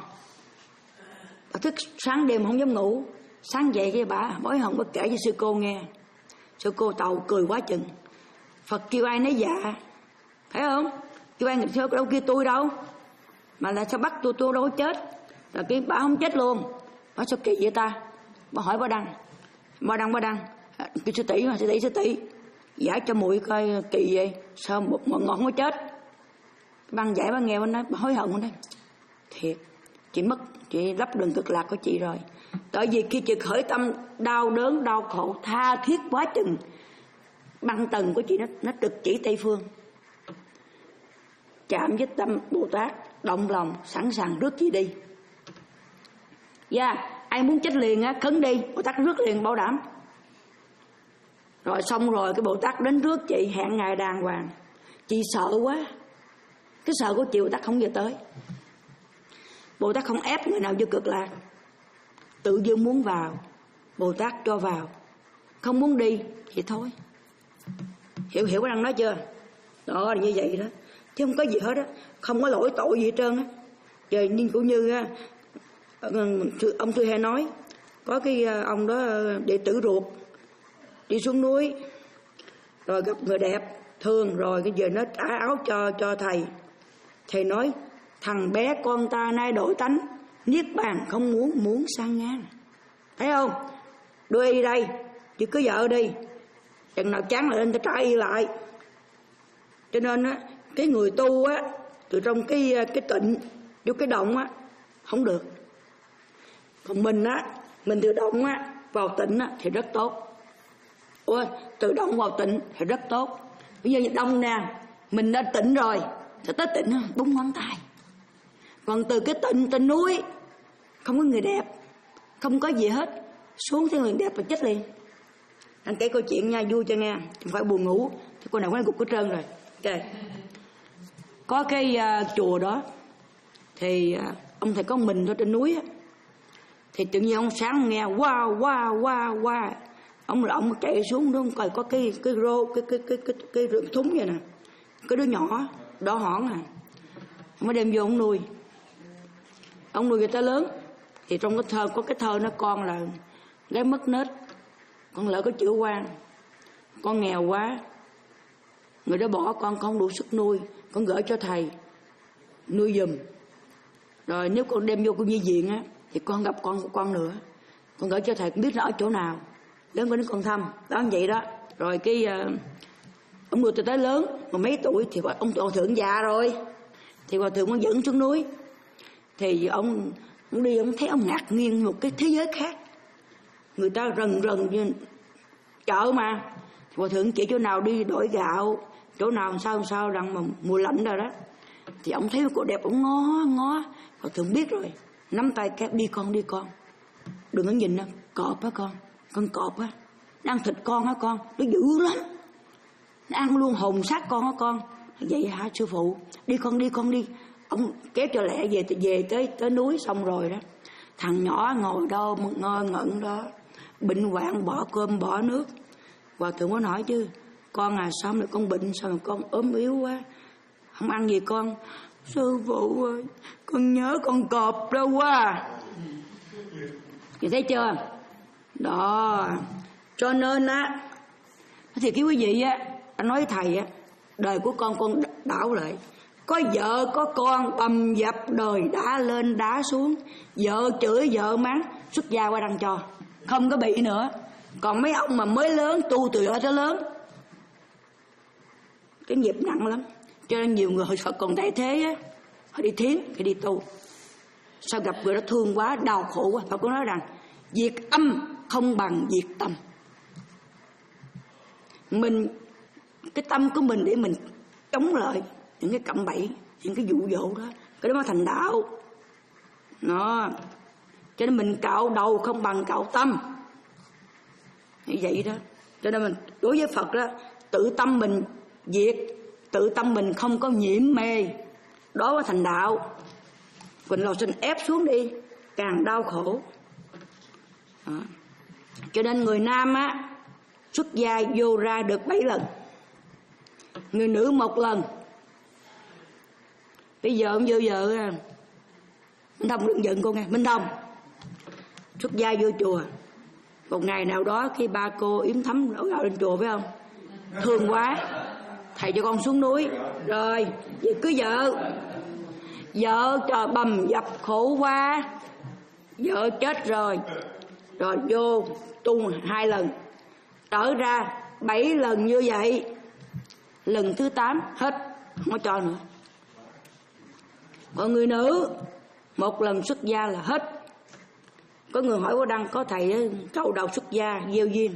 A: bà thức sáng đêm không dám ngủ. Sáng dậy cái bà bối hồng bà kể cho sư cô nghe. Sư cô Tàu cười quá chừng. Phật kêu ai nói dạ, phải không? Kêu ai người đâu kêu tôi đâu, mà là sao bắt tôi, tôi đâu có chết. Rồi cái bà không chết luôn. Bà sao kỳ vậy ta? Bà hỏi bà Đăng, bà Đăng bà Đăng kêu sư tỷ mà, sư tỷ sư tỷ giải cho muội coi kỳ vậy, sao một ngọn không có chết. Băng giải bà nghe, bà nói bà hối hận. Bà nói thiệt, chị mất, chị lấp đường cực lạc của chị rồi. Tại vì khi chị khởi tâm đau đớn, đau khổ, tha thiết quá chừng, băng tầng của chị nó, nó trực chỉ Tây Phương. Chạm với tâm Bồ Tát, động lòng, sẵn sàng rước chị đi. Dạ, ai muốn chết liền á, khấn đi, Bồ Tát rước liền bảo đảm. Rồi xong rồi cái Bồ Tát đến rước chị, hẹn ngày đàng hoàng. Chị sợ quá, cái sợ của chị Bồ Tát không về tới. Bồ Tát không ép người nào vô cực lạc, tự dưng muốn vào Bồ Tát cho vào, không muốn đi thì thôi. Hiểu hiểu cái răng nói chưa? Đó là như vậy đó, chứ không có gì hết á, không có lỗi tội gì hết trơn á. Trời, nhưng cũng như á, ông Thư He nói, có cái ông đó đệ tử ruột đi xuống núi, rồi gặp người đẹp thương, rồi cái giờ nó trả áo cho cho thầy. Thầy nói thằng bé con ta nay đổi tánh, niết bàn không muốn, muốn sang ngang. Thấy không? Đưa y đây, chứ cứ vợ đi, chừng nào chán lại lên ta trả y lại. Cho nên á, cái người tu á, từ trong cái cái tịnh vô cái động á không được. Còn mình á, mình từ động á vào tịnh á thì rất tốt. Ủa, từ động vào tịnh thì rất tốt. Bây giờ như đông nè, mình đã tịnh rồi, sẽ tới tịnh búng ngón tay. Còn từ cái tịnh trên núi, không có người đẹp, không có gì hết, xuống thấy người đẹp là chết liền. Anh kể câu chuyện nha, vui cho nghe, không phải buồn ngủ, thì cô nào có gục hết trơn rồi. Okay. Có cái uh, chùa đó, thì uh, ông thầy có mình thôi trên núi á. Thì tự nhiên ông sáng nghe wow wow wow wow, ông là ông chạy xuống đó, coi có cái cái rô cái cái cái cái cái, cái thúng vậy nè, cái đứa nhỏ đỏ hỏn à, ông mới đem vô ông nuôi. Ông nuôi người ta lớn, thì trong cái thơ có cái thơ nó con là gái mất nết, con lỡ có chữa quan, con nghèo quá, người đó bỏ con, con không đủ sức nuôi, con gửi cho thầy nuôi giùm. Rồi nếu con đem vô cô nhi viện á, thì con gặp con của con nữa, con gửi cho thầy, cũng biết nó ở chỗ nào, lớn con đến con thăm, đó như vậy đó. Rồi cái uh, ông nuôi từ tới lớn, mà mấy tuổi thì ông ông thượng già rồi, thì hòa thượng ông dẫn xuống núi. Thì ông, ông đi, ông thấy ông ngạc nhiên một cái thế giới khác, người ta rần rần như chợ mà. Hòa thượng chỉ chỗ nào đi đổi gạo, chỗ nào sao sao rằng mà mùa lạnh rồi đó. Thì ông thấy cô đẹp, ông ngó ngó, Hòa thượng biết rồi, nắm tay kép đi con, đi con, đừng có nhìn nó, cọp á con, con cọp á, nó ăn thịt con á con, nó dữ lắm, nó ăn luôn hồn xác con á con. Vậy hả sư phụ? Đi con, đi con đi. Ông kéo cho lẹ về, về tới tới núi. Xong rồi đó, thằng nhỏ ngồi đâu ngơ ngẩn đó, bệnh hoạn, bỏ cơm bỏ nước. Hòa thượng có hỏi chứ, con à sao mà con bệnh, sao mà con ốm yếu quá, không ăn gì con? Sư phụ ơi, con nhớ con cọp đâu quá. Chị thấy chưa? Đó, cho nên á, thì cái quý vị á, anh nói thầy á, đời của con con đảo lại, có vợ có con bầm dập đời đá lên đá xuống, vợ chửi vợ mắng, xuất gia qua đăng cho, không có bị nữa. Còn mấy ông mà mới lớn tu từ đó tới lớn, cái nghiệp nặng lắm. Cho nên nhiều người họ còn tại thế á, họ đi thiến, họ đi tu, sao gặp người đó thương quá, đau khổ quá, họ cũng nói rằng diệt âm không bằng diệt tâm. Mình, cái tâm của mình để mình chống lại những cái cạm bẫy, những cái dụ dỗ đó, cái đó mới thành đạo. Đó, cho nên mình cạo đầu không bằng cạo tâm, như vậy đó. Cho nên mình đối với Phật đó, tự tâm mình diệt, tự tâm mình không có nhiễm mê, đó mới thành đạo. Còn lò sinh ép xuống đi, càng đau khổ. Đó. Cho nên người nam á, xuất gia vô ra được bảy lần, người nữ một lần. Bây giờ ông vô vợ, Minh Thông đừng giận cô nghe. Minh Thông xuất gia vô chùa, một ngày nào đó khi ba cô yếm thấm đổ gạo lên chùa, phải không? Thương quá, thầy cho con xuống núi. Rồi vậy cứ vợ, vợ cho bầm dập khổ quá, vợ chết rồi, rồi vô tu hai lần, trở ra bảy lần như vậy. Lần thứ tám hết, không có cho nữa. Còn người nữ một lần xuất gia là hết. Có người hỏi có đăng, có thầy trâu đầu xuất gia gieo duyên,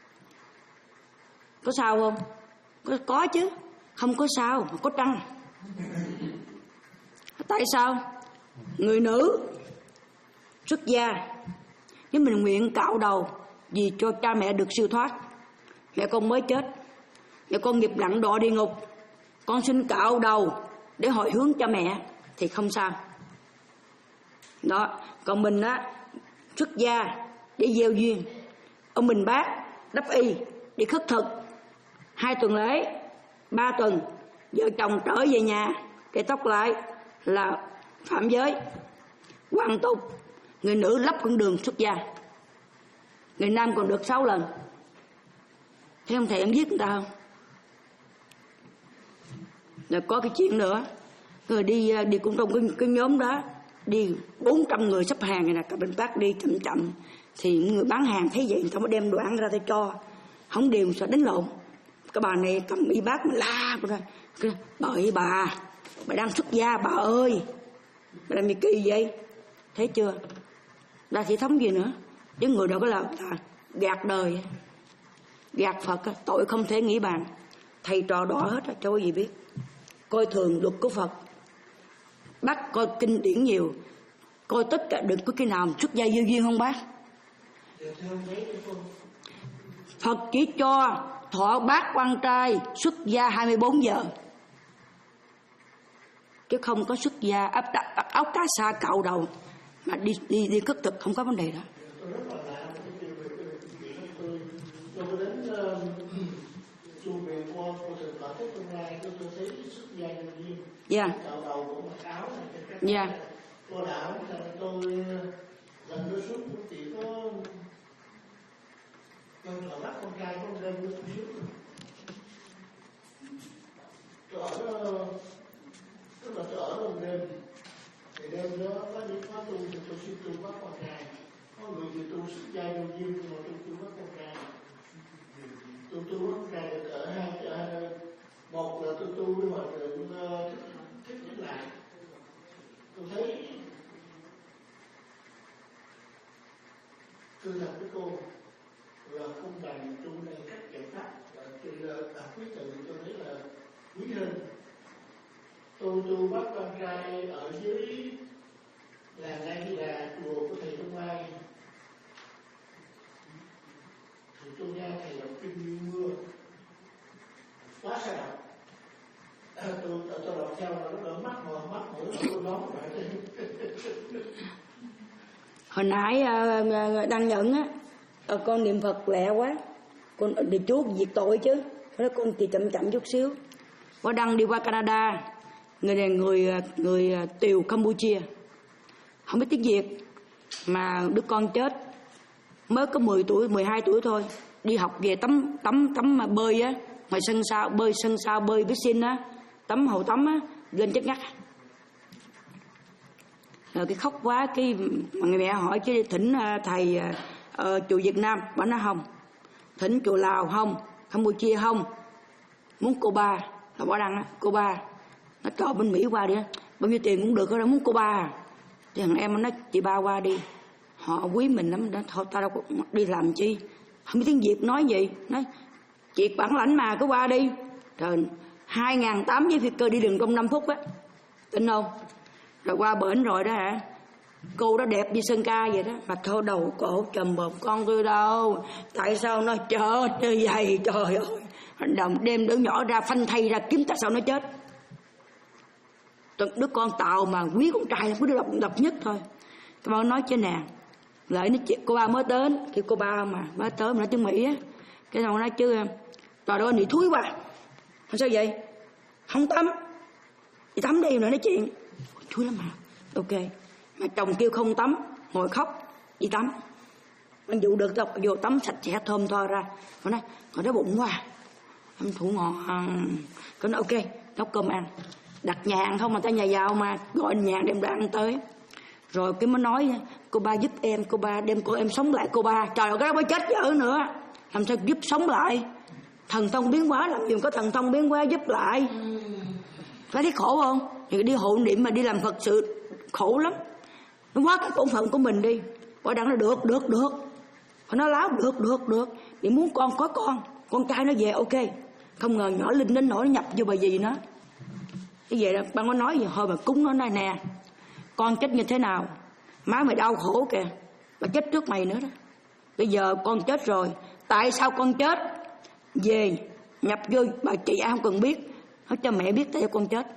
A: có sao không? Có, có chứ, không có sao, có trăng. Tại sao? Người nữ xuất gia. Nếu mình nguyện cạo đầu vì cho cha mẹ được siêu thoát, mẹ con mới chết, mẹ con nghiệp nặng đọa địa ngục, con xin cạo đầu để hồi hướng cho mẹ thì không sao. Đó, còn mình á xuất gia để gieo duyên, ông Bình Bát đắp y để khất thực hai tuần lễ, ba tuần, vợ chồng trở về nhà để tóc lại là phạm giới, hoàn tục. Người nữ lắp con đường xuất gia, người nam còn được sáu lần. Thấy ông thầy ông giết người ta không? Rồi có cái chuyện nữa, người đi đi cũng trong cái, cái nhóm đó, đi bốn trăm người sắp hàng này nè, các bên bác đi chậm chậm, thì người bán hàng thấy vậy người ta mới đem đồ ăn ra để cho, không điều sợ đánh lộn. Cái bà này cầm y bát mà la ra, bà ơi bà, bà đang xuất gia bà ơi, bà làm gì kỳ vậy? Thấy chưa? Ra thị thống gì nữa, chứ người đâu có là, là gạt đời, gạt Phật, tội không thể nghĩ bàn. Thầy trò đỏ hết cho quý vị biết, coi thường luật của Phật, bác coi kinh điển nhiều, coi tất cả đừng có cái nào xuất gia dư duyên không bác. Phật chỉ cho thọ bát quan trai xuất gia hai mươi bốn giờ, chứ không có xuất gia áp áo cá sa cạo đầu mà đi đi đi khất thực, không có vấn đề đó. Dạ. Dạ.
D: Cô đạo là tôi lần tôi suốt cũng chỉ có tôi ở bắt con trai con đêm tôi suốt. Tôi ở tức là tôi ở trong đêm, thì đêm đó có những khóa tu thì tôi xin tu bắt con trai, có người thì tu xuất gia vô duyên nhưng mà tôi tu bắt con trai, tôi tu bắt con trai được ở hai một là tôi tu với hòa thượng thích nhất lại. Tôi thấy tôi thật với cô là không bằng tu này các giải pháp, và tôi là quý tự tôi thấy là quý hơn. Tôi tu bắt con trai ở dưới là ngay là chùa của thầy Đông Mai, thì tôi nghe thầy đọc kinh như mưa quá sai đọc. À, tôi tôi đọc theo là nó đỡ mắt mà mắt mũi tôi nóng vậy.
A: Hồi nãy uh, đang nhận á, uh, con niệm Phật lẹ quá, con đi Chúa diệt tội chứ, nói con thì chậm chậm chút xíu. Có đăng đi qua Canada, người này người người Tiều Campuchia, không biết tiếng Việt, mà đứa con chết mới có mười tuổi, mười hai tuổi thôi, đi học về tắm tắm tắm mà bơi á, ngoài sân sau bơi sân sau bơi với xin á, tắm hồ tắm á, lên chết ngắt. Rồi cái khóc quá, cái mà người mẹ hỏi chứ thỉnh thầy uh, chùa Việt Nam, bảo nó không, thỉnh chùa Lào không, Campuchia không, muốn Cuba là bỏ đăng á, Cuba nó cho bên Mỹ qua đi á, bao nhiêu tiền cũng được, nó muốn Cuba. Thì thằng em nó chị ba qua đi, họ quý mình lắm đó, thôi tao đâu có đi làm chi, không biết tiếng Việt nói gì, nói chị bản lãnh mà cứ qua đi. Trời, hai ngàn tám với phi cơ đi đường trong năm phút á, tin không? Rồi qua bển rồi đó hả, cô đó đẹp như sơn ca vậy đó, mà thôi đầu cổ trầm bột, con tôi đâu, tại sao nó chết như vậy, trời ơi. Đồng đêm đứa nhỏ ra phanh thay ra kiếm tại sao nó chết. Đứa con Tàu mà quý con trai là cứ độc, độc nhất thôi. Các bạn nói chứ nè, lại nó cô ba mới đến, kêu cô ba mà mới tới mà nói tiếng Mỹ á, cái thằng nói chứ tòa đó nị thúi quá. Sao vậy? Không tắm, đi tắm đi rồi nói chuyện. Thúi lắm mà. Ok, mà chồng kêu không tắm, ngồi khóc, đi tắm. Anh dụ được đâu, vô tắm sạch sẽ thơm tho ra. Nó nói, ngồi đói bụng quá, em thủ ngon. Cái nói ok, nấu cơm ăn. Đặt nhà ăn không mà ta nhà giàu mà, gọi nhà đem ra ăn tới. Rồi cái mới nói, cô ba giúp em, cô ba đem cô em sống lại cô ba. Trời ơi, cái đó mới chết vợ nữa, làm sao giúp sống lại. Thần thông biến hóa, làm gì có thần thông biến hóa giúp lại. Phải thấy khổ không? Thì đi hộ niệm mà đi làm Phật sự khổ lắm. Nó quá cái bổn phận của mình đi. Bỏ đặng nó được, được, được. Họ nói láo, được, được, được. Thì muốn con có con, con trai nó về ok. Không ngờ nhỏ linh đến nỗi nó nhập vô bà gì nó. Như vậy là bạn có nói gì thôi mà cúng nó nói nè, con chết như thế nào má mày đau khổ kìa, bà chết trước mày nữa đó. Bây giờ con chết rồi, tại sao con chết? Về nhập vô, bà chị ai không cần biết, nói cho mẹ biết tại sao con chết.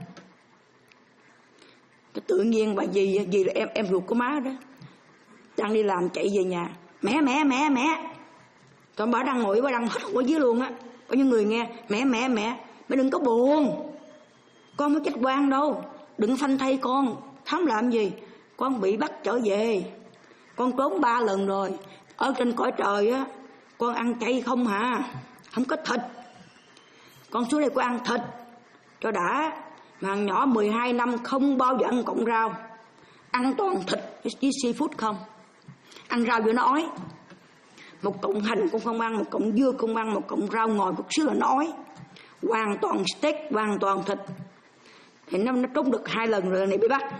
A: Cái tự nhiên bà gì gì là em em ruột của má đó, đang đi làm chạy về nhà, mẹ mẹ mẹ mẹ, còn bà đang ngồi bà đang hết ở dưới luôn á. Có những người nghe mẹ mẹ mẹ, mẹ đừng có buồn, con mới chết quan đâu, đừng phanh thay con, thắm làm gì, con bị bắt trở về, con trốn ba lần rồi, ở trên cõi trời á, con ăn chay không hả, không có thịt, con xuống đây con ăn thịt cho đã. Mà thằng nhỏ mười hai năm không bao giờ ăn cọng rau, ăn toàn thịt với seafood không, ăn rau vừa nó ói, một cọng hành cũng không ăn, một cọng dưa cũng không ăn, một cọng rau ngồi một xíu là nó ói, hoàn toàn steak, hoàn toàn thịt. Thì nó, nó trốn được hai lần rồi này bị bắt.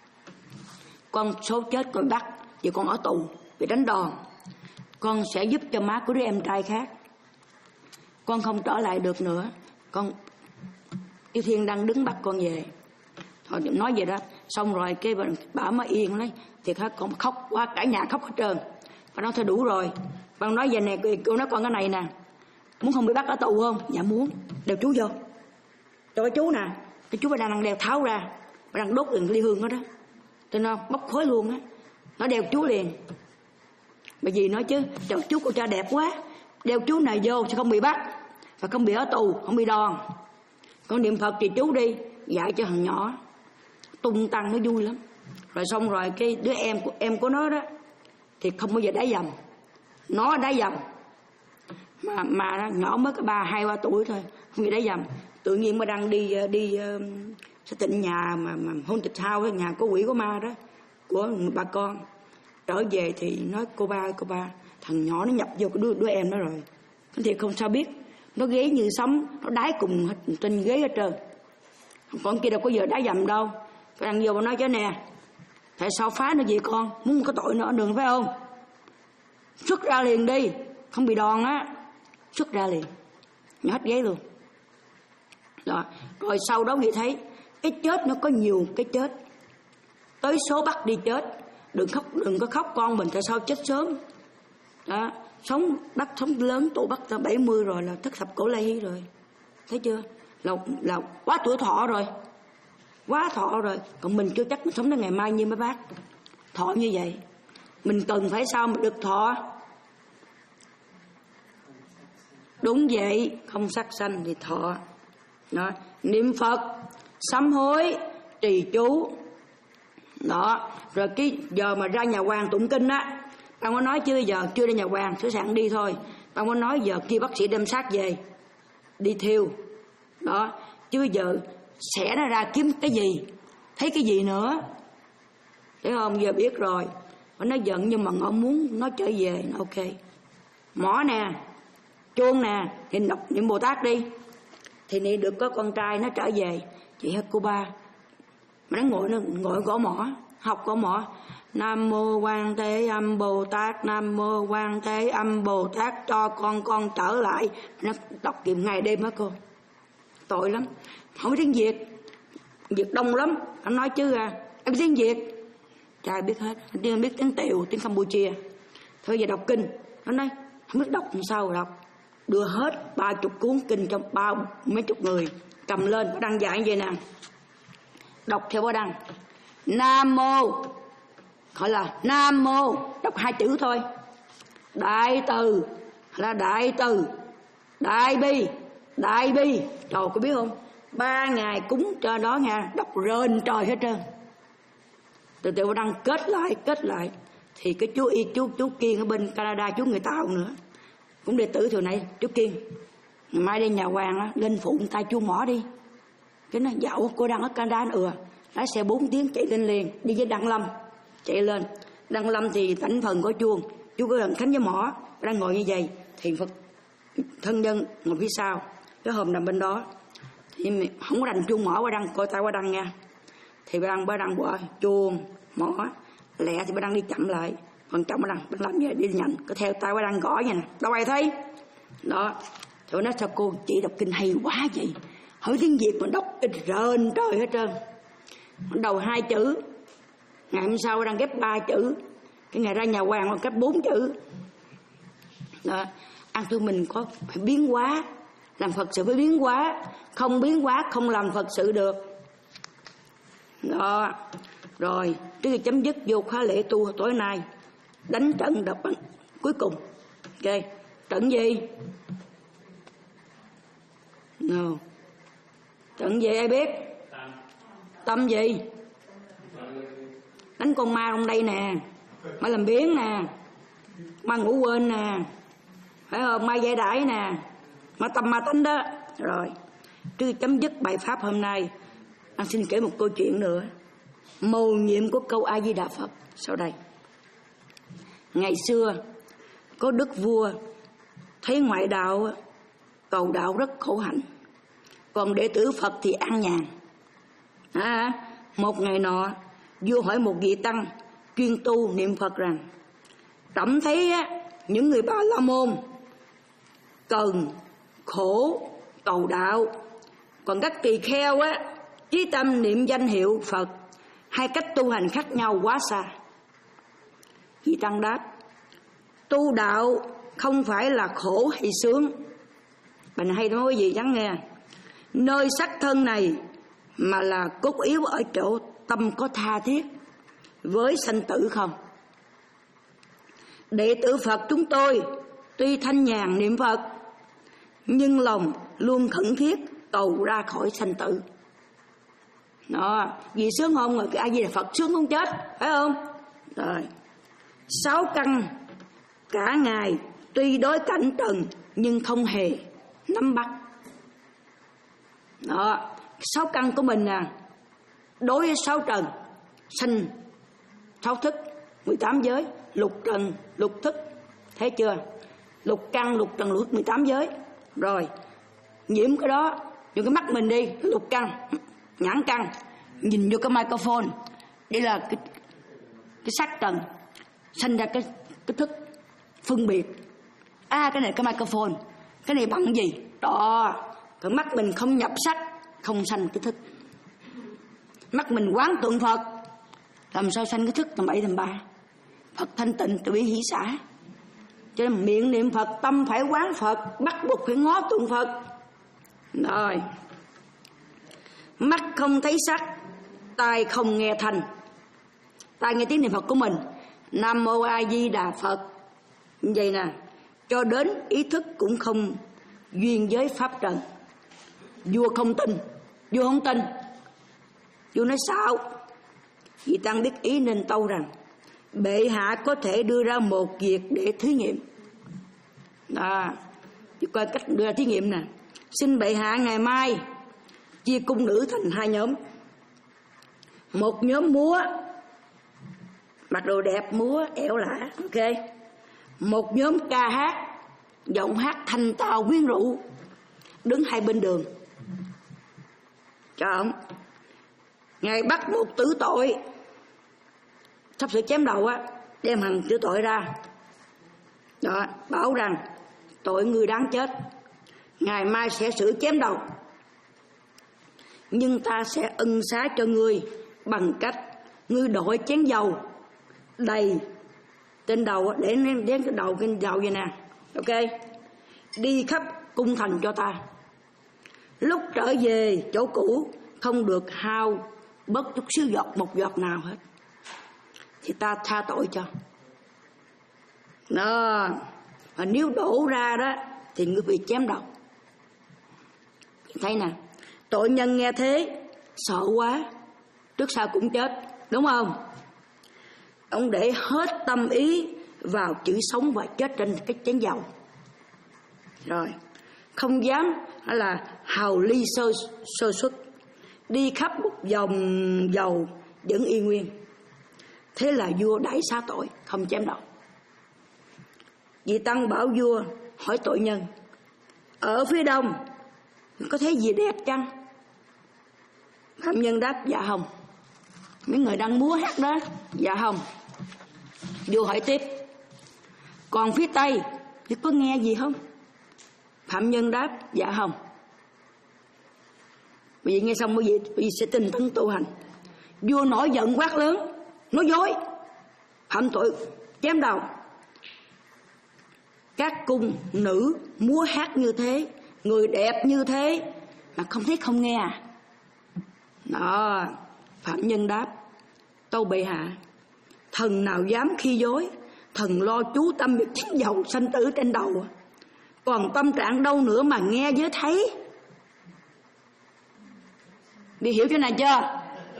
A: Con số chết còn bắt, vì con ở tù bị đánh đòn. Con sẽ giúp cho má của đứa em trai khác, con không trở lại được nữa. Con Yêu Thiên đang đứng bắt con về. Thôi nói vậy đó. Xong rồi cái bà, bà mới yên lấy. Thiệt hết, con khóc quá, cả nhà khóc hết trơn. Bà nói thôi đủ rồi. Bà nói về nè, cô nói con cái này nè, muốn không bị bắt ở tù không? Dạ muốn. Đeo chú vô. Cho cái chú nè, cái chú bà đang đeo tháo ra, bà đang đốt đường ly hương đó đó. Tôi nói bốc khói luôn á. Nó đeo chú liền. Bởi vì nói chứ, trời chú cô cha đẹp quá, đeo chú này vô sẽ không bị bắt và không bị ở tù, không bị đòn. Con niệm Phật thì chú đi, dạy cho thằng nhỏ tung tăng nó vui lắm. Rồi xong rồi cái đứa em của em của nó đó thì không bao giờ đá dầm, nó đá dầm mà mà nhỏ mới có ba hai ba tuổi thôi, không bao giờ đá dầm. Tự nhiên mà đang đi đi sẽ tịnh nhà mà, mà hôn tịch thao cái nhà có quỷ có ma đó của bà con, trở về thì nói cô ba cô ba thằng nhỏ nó nhập vô cái đứa, đứa em đó rồi. Thì không sao biết, nó ghế như sấm, nó đái cùng hết, trên ghế hết trơn. Con kia đâu có giờ đá dầm đâu. Phải ăn vô và nói chứ nè, tại sao phá nó vậy con, muốn có tội nữa đừng phải không? Xuất ra liền đi, không bị đòn á, xuất ra liền, nó hết ghế luôn. Đó. Rồi sau đó thì thấy cái chết nó có nhiều cái chết, tới số bắt đi chết. Đừng khóc, đừng có khóc con mình tại sao chết sớm đó. Sống bắt sống lớn tuổi bắt ta bảy mươi rồi là thất thập cổ lai hy rồi, thấy chưa, là, là quá tuổi thọ rồi, quá thọ rồi. Còn mình chưa chắc mình sống đến ngày mai như mấy bác thọ như vậy. Mình cần phải sao mà được thọ, đúng vậy, không sát sanh thì thọ đó. Niệm Phật, sám hối, trì chú đó. Rồi cái giờ mà ra nhà hoàng tụng kinh á, bạn có nói chứ giờ chưa đến nhà hoàng, sửa sẵn đi thôi. Bạn có nói giờ khi bác sĩ đem xác về đi thiêu đó, chứ giờ xẻ nó ra kiếm cái gì, thấy cái gì nữa, thấy không? Giờ biết rồi. Nó giận nhưng mà nó muốn nó trở về, nó ok. Mỏ nè, chuông nè, thì đọc niệm Bồ Tát đi, thì niệm được có con trai nó trở về. Chị hết cô ba mà nó ngồi nó ngồi gõ mỏ, học gõ mỏ. Nam mô Quan Thế Âm Bồ Tát, Nam mô Quan Thế Âm Bồ Tát cho con con trở lại. Nó đọc kìm ngày đêm hết cô. Tội lắm. Không biết tiếng Việt, Việt đông lắm. Anh nói chứ à, em biết tiếng Việt, trai biết hết. Anh biết tiếng Tiều, tiếng Campuchia. Thôi giờ đọc kinh, nó nói không biết đọc làm sao đọc. Đưa hết ba chục cuốn kinh trong ba mấy chục người, cầm lên đăng dạy như vậy nè. Đọc theo bó đăng. Nam mô, gọi là Nam mô, đọc hai chữ thôi. Đại từ là đại từ, đại bi, đại bi. Trời có biết không? Ba ngày cúng cho đó nha, đọc rền trời hết trơn. Từ từ bó đăng kết lại, kết lại. Thì cái chú y chú chú Kiên ở bên Canada, chú người Tàu nữa, cũng đệ tử thừa này, chú Kiên. Mai đi nhà hoàng á, lên phụ tay chú mỏ đi. Cái nó dạo cô đang ở Canada nữa. Lái xe bốn tiếng chạy lên liền, đi với Đăng Lâm, chạy lên. Đăng Lâm thì tảnh phần có chuông, chú có gần Khánh với mỏ, đang ngồi như vậy. Thì Phật thân nhân ngồi phía sau, cái hòm nằm bên đó. Thì không có đành chuông mỏ qua Đăng, coi tay qua Đăng nha. Thì ba Đăng, ba Đăng qua chuông, mỏ, lẹ thì ba Đăng đi chậm lại. Còn chậm ba Đăng, ba làm gì đi nhanh, có theo tay ba Đăng gõ vậy nè, đâu ai thấy. Đó, thì nói sao cô chị đọc kinh hay quá vậy, hỏi tiếng Việt mà đọc kinh rền trời hết trơn. Đầu hai chữ Ngày hôm sau đang ghép ba chữ, cái ngày ra nhà hoàng còn ghép bốn chữ. Đó. An thương mình có phải biến hóa, làm Phật sự phải biến hóa, không biến hóa không làm Phật sự được. Đó. Rồi trước khi chấm dứt vô khóa lễ tu tối nay, đánh trận đập bắn cuối cùng. Ok, trận gì? No. Trận gì ai biết? Tâm gì? Đánh con ma trong đây nè, ma làm biến nè, ma ngủ quên nè, phải không? Ma dạy đãi nè, ma tâm ma tánh đó. Rồi trước khi chấm dứt bài pháp hôm nay, anh xin kể một câu chuyện nữa, mầu nhiệm của câu A Di Đà Phật sau đây. Ngày xưa có đức vua thấy ngoại đạo cầu đạo rất khổ hạnh, còn đệ tử Phật thì an nhàn. À, một ngày nọ vua hỏi một vị tăng chuyên tu niệm Phật rằng: trẫm thấy á, những người Bà La Môn cần khổ cầu đạo, còn các tỳ kheo á chí tâm niệm danh hiệu Phật, hai cách tu hành khác nhau quá xa. Vị tăng đáp: tu đạo không phải là khổ hay sướng. Bạn hay nói gì chẳng nghe. Nơi sắc thân này mà là cốt yếu ở chỗ tâm có tha thiết với sanh tử không. Đệ tử Phật chúng tôi tuy thanh nhàn niệm Phật, nhưng lòng luôn khẩn thiết cầu ra khỏi sanh tử. Đó, vì sướng không rồi, cái A Di Đà Phật sướng không chết, phải không? Rồi, sáu căn cả ngày tuy đối cảnh trần nhưng không hề nắm bắt. Đó, sáu căn của mình nè, đối với sáu trần, sanh sáu thức, mười tám giới, lục trần, lục thức, thấy chưa? Lục căn, lục trần, lục thức, mười tám giới. Rồi, nhiễm cái đó, dùng cái mắt mình đi, lục căn, nhãn căn, nhìn vô cái microphone, đây là cái, cái sắc trần, sanh ra cái, cái thức, phân biệt. À, cái này cái microphone, cái này bằng gì? Đó, còn mắt mình không nhập sắc, không sanh cái thức. Mắt mình quán tượng Phật, làm sao sanh cái thức tầm bậy tầm ba. Phật thanh tịnh từ bi hỷ xả. Cho nên miệng niệm Phật, tâm phải quán Phật, bắt buộc phải ngó tượng Phật. Rồi, mắt không thấy sắc, tai không nghe thanh. Tai nghe tiếng niệm Phật của mình, Nam Mô A Di Đà Phật, như vậy nè, cho đến ý thức cũng không duyên với pháp trần. Vua không tin, vua không tin, vua nói sao? Vị tăng biết ý nên tâu rằng: bệ hạ có thể đưa ra một việc để thí nghiệm. Đó, coi cách đưa ra thí nghiệm nè. Xin bệ hạ ngày mai chia cung nữ thành hai nhóm. Một nhóm múa, mặc đồ đẹp múa ẻo lả, ok. Một nhóm ca hát, giọng hát thanh tao quyến rũ, đứng hai bên đường. Cho ông Ngài bắt một tử tội sắp sửa chém đầu á, đem hàng tử tội ra. Đó, bảo rằng tội người đáng chết, ngày mai sẽ xử chém đầu, nhưng ta sẽ ân xá cho ngươi bằng cách ngươi đội chén dầu đầy trên đầu, để đến cái đầu cái dầu vậy nè, ok, đi khắp cung thành cho ta. Lúc trở về chỗ cũ không được hao bất chút xíu giọt, một giọt nào hết, thì ta tha tội cho. Đó, và nếu đổ ra đó thì ngươi bị chém đầu. Thấy nè, tội nhân nghe thế sợ quá, trước sau cũng chết, đúng không? Ông để hết tâm ý vào chữ sống và chết trên cái chén dầu. Rồi, không dám là hào ly sơ, sơ xuất, đi khắp một vòng dầu vẫn y nguyên. Thế là vua đãi xá tội, không chém đầu. Vị tăng bảo vua hỏi tội nhân: ở phía đông có thấy gì đẹp chăng? Phạm nhân đáp: dạ không. Mấy người đang múa hát đó, dạ không. Vua hỏi tiếp: còn phía tây thì có nghe gì không? Phạm nhân đáp: dạ không. Bởi vì nghe xong quý vị, quý vị sẽ tinh tấn tu hành. Vua nổi giận quát lớn: nói dối, phạm tội chém đầu. Các cung nữ múa hát như thế, người đẹp như thế mà không thấy không nghe à? Đó, phạm nhân đáp: tâu bệ hạ, thần nào dám khi dối, thần lo chú tâm việc chiến dầu sanh tử trên đầu, còn tâm trạng đâu nữa mà nghe với thấy. Đi hiểu chỗ này chưa?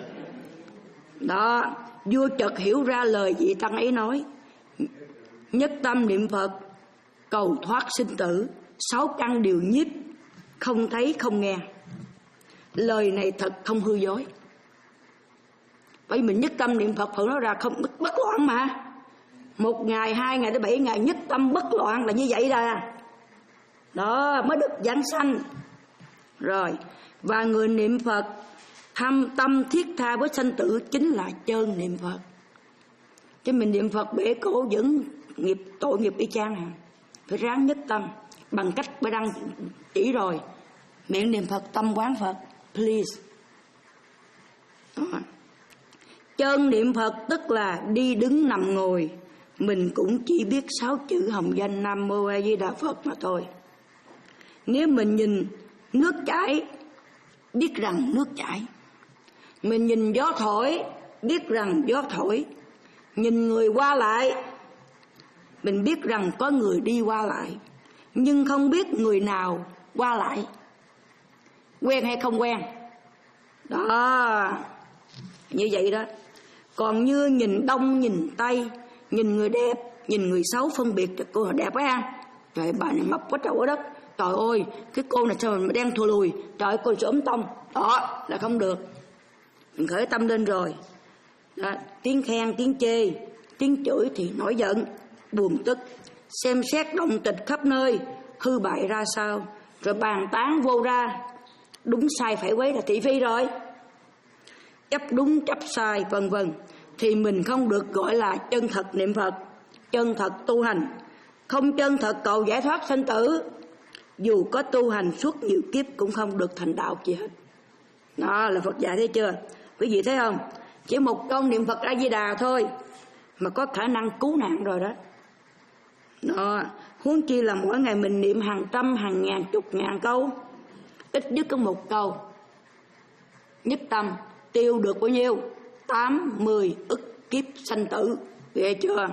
A: Đó, vua chợt hiểu ra lời vị tăng ấy nói: nhất tâm niệm Phật, cầu thoát sinh tử, sáu căn đều nhiếp, không thấy không nghe. Lời này thật không hư dối. Bởi mình nhất tâm niệm Phật, Phật nói ra không bất, bất loạn mà. Một ngày, hai ngày tới bảy ngày nhất tâm bất loạn là như vậy ra. Đó mới được giảng sanh. Rồi, và người niệm Phật thâm tâm thiết tha với sanh tử chính là chân niệm Phật. Chứ mình niệm Phật bể cổ vẫn nghiệp tội nghiệp y chang à. Phải ráng nhất tâm bằng cách bà Đăng chỉ rồi. Miệng niệm Phật, tâm quán Phật, please. Đó. Chân niệm Phật tức là đi đứng nằm ngồi, mình cũng chỉ biết sáu chữ hồng danh Nam Mô A Di Đà Phật mà thôi. Nếu mình nhìn nước chảy, biết rằng nước chảy. Mình nhìn gió thổi, biết rằng gió thổi. Nhìn người qua lại, mình biết rằng có người đi qua lại, nhưng không biết người nào qua lại, quen hay không quen. Đó, như vậy đó. Còn như nhìn đông nhìn tây, nhìn người đẹp, nhìn người xấu, phân biệt cho cô đẹp quá ha. Trời, bà này mập quá trời quá đất. Trời ơi, cái cô này sao mà đen thùi lùi. Trời ơi, cô ốm tông. Đó là không được. Mình khởi tâm lên rồi đó, tiếng khen, tiếng chê, tiếng chửi thì nổi giận, buồn tức, xem xét động tịch khắp nơi, hư bại ra sao, rồi bàn tán vô ra, đúng sai phải quấy là thị phi rồi, chấp đúng chấp sai vân vân, thì mình không được gọi là chân thật niệm Phật, chân thật tu hành. Không chân thật cầu giải thoát sanh tử, dù có tu hành suốt nhiều kiếp cũng không được thành đạo gì hết. Đó là Phật dạy, thấy chưa? Quý vị thấy không? Chỉ một câu niệm Phật A Di Đà thôi mà có khả năng cứu nạn rồi đó. Đó, huống chi là mỗi ngày mình niệm hàng trăm, hàng ngàn, chục ngàn câu, ít nhất có một câu. Nhất tâm tiêu được bao nhiêu? Tám, mười ức kiếp sanh tử. Ghê chưa?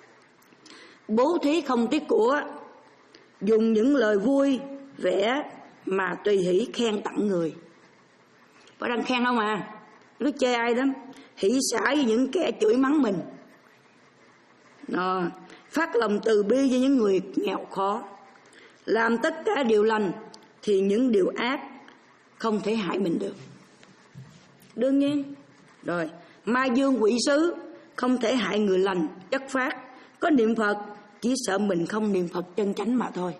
A: Bố thí không tiếc của, dùng những lời vui vẻ mà tùy hỷ khen tặng người. Có đang khen không à? Nó chê ai lắm, hỷ xả với những kẻ chửi mắng mình. Đó. Phát lòng từ bi với những người nghèo khó, làm tất cả điều lành thì những điều ác không thể hại mình được. Đương nhiên. Rồi, ma dương quỷ sứ không thể hại người lành chất phát. Có niệm Phật chỉ sợ mình không niệm Phật chân chánh mà thôi.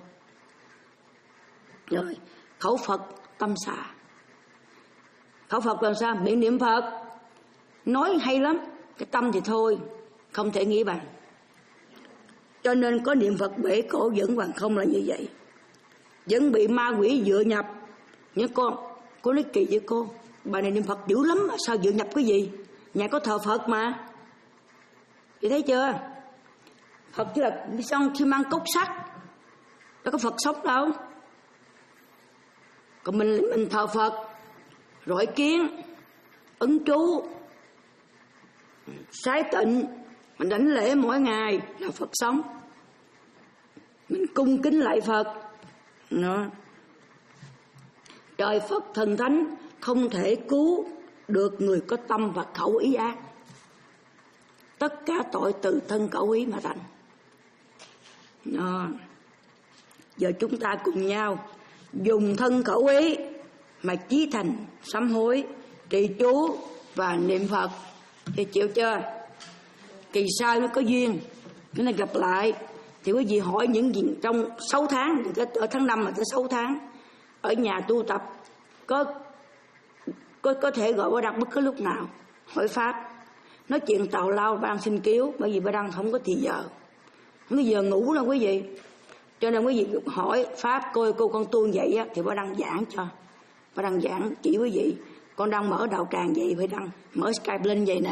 A: Rồi, khẩu Phật tâm xả. Khẩu Phật làm sao? Miệng niệm Phật nói hay lắm, cái tâm thì thôi, không thể nghĩ bàn. Cho nên có niệm Phật bể cổ vẫn bằng không là như vậy. Vẫn bị ma quỷ dựa nhập. Nhớ con, cô nói kỳ với cô, bà này niệm Phật dữ lắm mà sao dựa nhập cái gì? Nhà có thờ Phật mà. Chị thấy chưa? Phật chứ là xong khi mang cốc sắt, đâu có Phật sống đâu. Còn mình mình thờ Phật, rọi kiến, ứng chú, sái tịnh, mình đảnh lễ mỗi ngày là Phật sống. Mình cung kính lại Phật. Đó. Trời Phật thần thánh không thể cứu được người có tâm và khẩu ý ác. Tất cả tội từ thân khẩu ý mà thành. Đó. Giờ chúng ta cùng nhau dùng thân khẩu ý mà chí thành sám hối, trì chú và niệm Phật. Thì chịu chưa? Kỳ sau nó có duyên, nó là gặp lại thì quý vị hỏi những gì trong sáu tháng, ở tháng năm mà tới sáu tháng ở nhà tu tập, có có có thể gọi bà Đăng bất cứ lúc nào hỏi pháp, nói chuyện tào lao ban xin cứu, bởi vì bà Đăng không có thì giờ, không có giờ ngủ đâu quý vị. Cho nên quý vị hỏi pháp coi cô con tu vậy á, thì bà Đăng giảng cho, bà Đăng giảng chỉ quý vị. Con đang mở đạo tràng vậy, phải Đăng mở Skype lên vậy nè,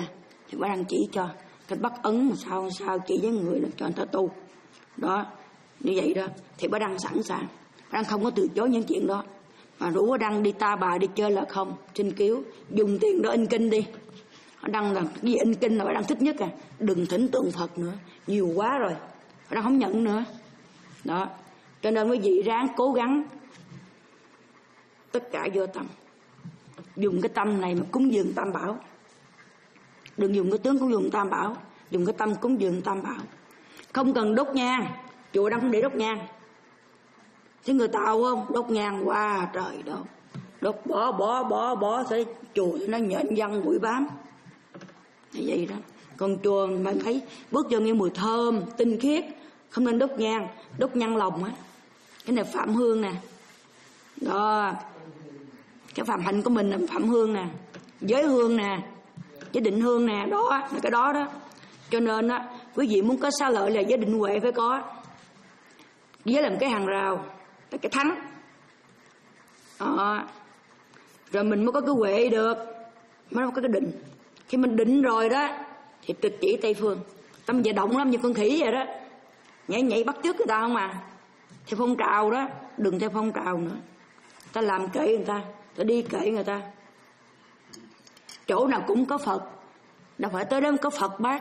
A: thì bà đang chỉ cho cách bắt ấn mà sao sao chỉ với người là cho người ta tu đó, như vậy đó thì bà đang sẵn sàng, bà đang không có từ chối những chuyện đó. Mà rủ bà đang đi ta bà đi chơi là không, xin cứu dùng tiền đó in kinh đi. Bà đang là cái gì in kinh là bà đang thích nhất à, đừng thỉnh tượng Phật nữa, nhiều quá rồi, bà đang không nhận nữa đó. Cho nên quý vị ráng cố gắng tất cả vô tâm, dùng cái tâm này mà cúng dường Tam Bảo, đừng dùng cái tướng cúng dường Tam Bảo, dùng cái tâm cúng dường Tam Bảo. Không cần đốt nhang, chùa đang không để đốt nhang, thế người Tàu không đốt nhang qua wow, trời đâu đốt bỏ bỏ bỏ bỏ tới chùa nó nhện văng bụi bám như vậy đó. Còn chùa mà thấy bước vô nghe mùi thơm tinh khiết, không nên đốt nhang, đốt nhang lòng á. Cái này phạm hương nè đó, cái phạm hạnh của mình là phạm hương nè, giới hương nè, cái định hương nè, đó là cái đó đó. Cho nên á quý vị muốn có xá lợi là giới định huệ phải có, giới làm cái hàng rào là cái thắng đó. Rồi mình mới có cái huệ được, mới có cái định. Khi mình định rồi đó thì trực chỉ Tây Phương. Tâm về động lắm như con khỉ vậy đó, nhảy nhảy bắt chước người ta không à, theo phong trào đó, đừng theo phong trào nữa. Ta làm kệ người ta, ta đi kệ người ta. Chỗ nào cũng có Phật, đâu phải tới đó có Phật bác.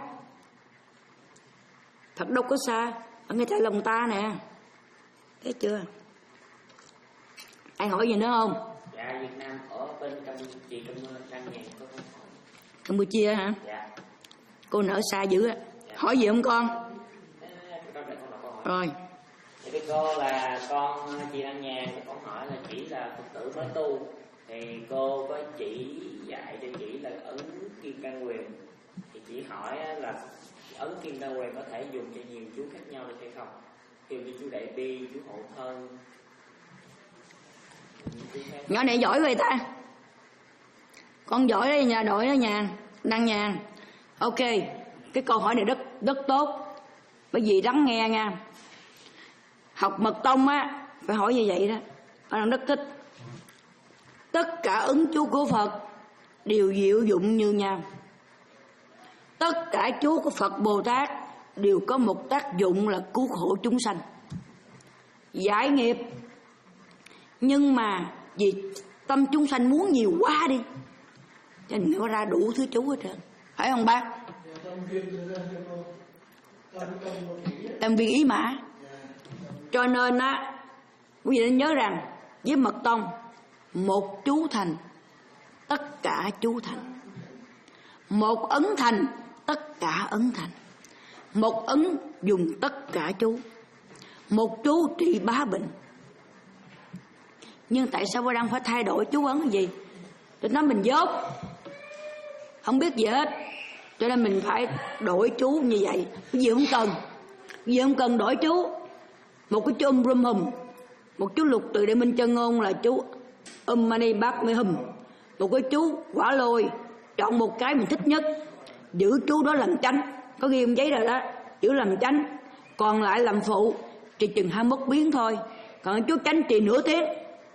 A: Phật đâu có xa, ở ngay tại lòng ta nè, thấy chưa? Ai hỏi gì nữa không?
B: Dạ, Việt Nam ở bên Campuchia, Đăng Nhàn có câu hỏi.
A: Campuchia hả?
B: Dạ.
A: Cô nở xa dữ á. Dạ. Hỏi gì không con? Rồi.
B: Thì cái cô là con chị Đăng Nhàn, con hỏi là chỉ là Phật tử mới tu, thì cô có chỉ dạy cho chị là ấn Kim Cang Quyền, thì chị hỏi là ấn Kim Cang Quyền có thể dùng cho nhiều chú khác nhau được hay không? Kêu như chú Đại Bi, chú Hộ Thân.
A: Nhỏ này giỏi vậy ta, con giỏi đấy, nhà đội đó nhà Đăng Nhàn. Ok, cái câu hỏi này rất rất tốt, bởi vì lắng nghe nha. Học mật tông á phải hỏi như vậy đó, con đang rất thích. Tất cả ứng chú của Phật đều diệu dụng như nhau, tất cả chú của Phật Bồ Tát đều có một tác dụng là cứu khổ chúng sanh, giải nghiệp. Nhưng mà vì tâm chúng sanh muốn nhiều quá đi, cho nên nó ra đủ thứ chú hết trơn, phải không bác? Tâm viên ý mã. Cho nên á quý vị nên nhớ rằng với mật tông, một chú thành tất cả chú thành, một ấn thành tất cả ấn thành, một ấn dùng tất cả chú, một chú trị bá bệnh. Nhưng tại sao đang phải thay đổi chú ấn gì? Tôi nói mình dốt, không biết gì hết, cho nên mình phải đổi chú như vậy. Cái gì không cần, cái gì không cần đổi chú. Một cái chú um rum hùm, một chú lục từ Đại Minh Chân Ngôn là chú um mani bát mê hùm, một cái chú quả lôi, chọn một cái mình thích nhất, giữ chú đó làm chánh, có ghi giấy rồi đó, giữ làm chánh, còn lại làm phụ, chỉ chừng hai mươi mốt biến thôi. Còn chú chánh trì nửa tiếng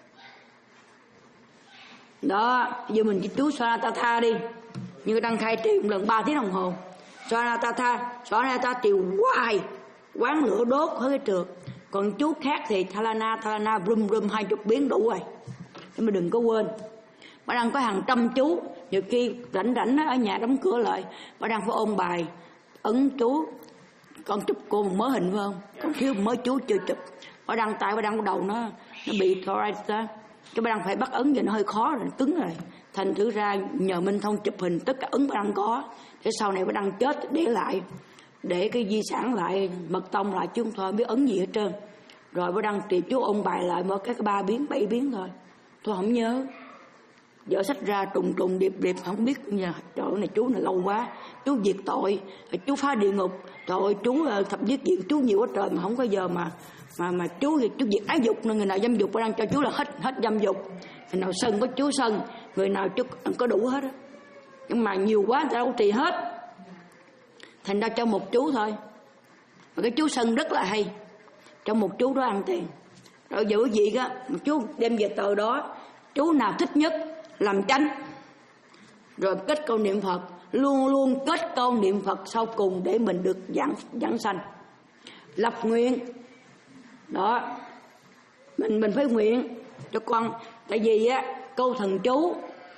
A: đó. Giờ mình chỉ chú Svanathatha đi, như đang khai trì một lần ba tiếng đồng hồ. Svanathatha, Svanathatha trì hoài, quán lửa đốt hơi cái trượt. Còn chú khác thì Thalana, Thalana, rum rum hai chục biến đủ rồi. Nhưng mà đừng có quên, bà đang có hàng trăm chú, nhiều khi rảnh rảnh ở nhà đóng cửa lại, bà đang phải ôn bài ấn chú. Con chụp cô một mớ hình phải không? Con thiếu một mớ chú chưa chụp. Bà đang tay bà đang có đầu nó nó bị thoracic, cái bà đang phải bắt ấn, giờ nó hơi khó rồi, cứng rồi. Thành thử ra nhờ Minh Thông chụp hình tất cả ấn bà đang có, để sau này bà đang chết để lại, để cái di sản lại, mật tông lại, chứ không thôi biết ấn gì hết trơn. Rồi bà đang tìm chú ôn bài lại mỗi cái ba biến bảy biến thôi, tôi không nhớ. Dở sách ra trùng trùng điệp điệp không biết nha. Trời ơi, này chú này lâu quá, chú diệt tội, chú phá địa ngục, trời ơi, chú thập giết diệt, chú nhiều quá trời mà không có giờ mà mà mà chú chú diệt ái dục. Nên người nào dâm dục bà đang cho chú là hết hết dâm dục, người nào sân có chú sân, người nào chú có đủ hết á. Nhưng mà nhiều quá người ta đâu có trì hết, thành ra cho một chú thôi. Mà cái chú sân rất là hay, cho một chú đó ăn tiền. Rồi giờ quý vị á, chú đem về tờ đó, chú nào thích nhất làm chánh, rồi kết câu niệm Phật, luôn luôn kết câu niệm Phật sau cùng để mình được giảng giảng sanh. Lập nguyện đó, mình mình phải nguyện cho con, tại vì á câu thần chú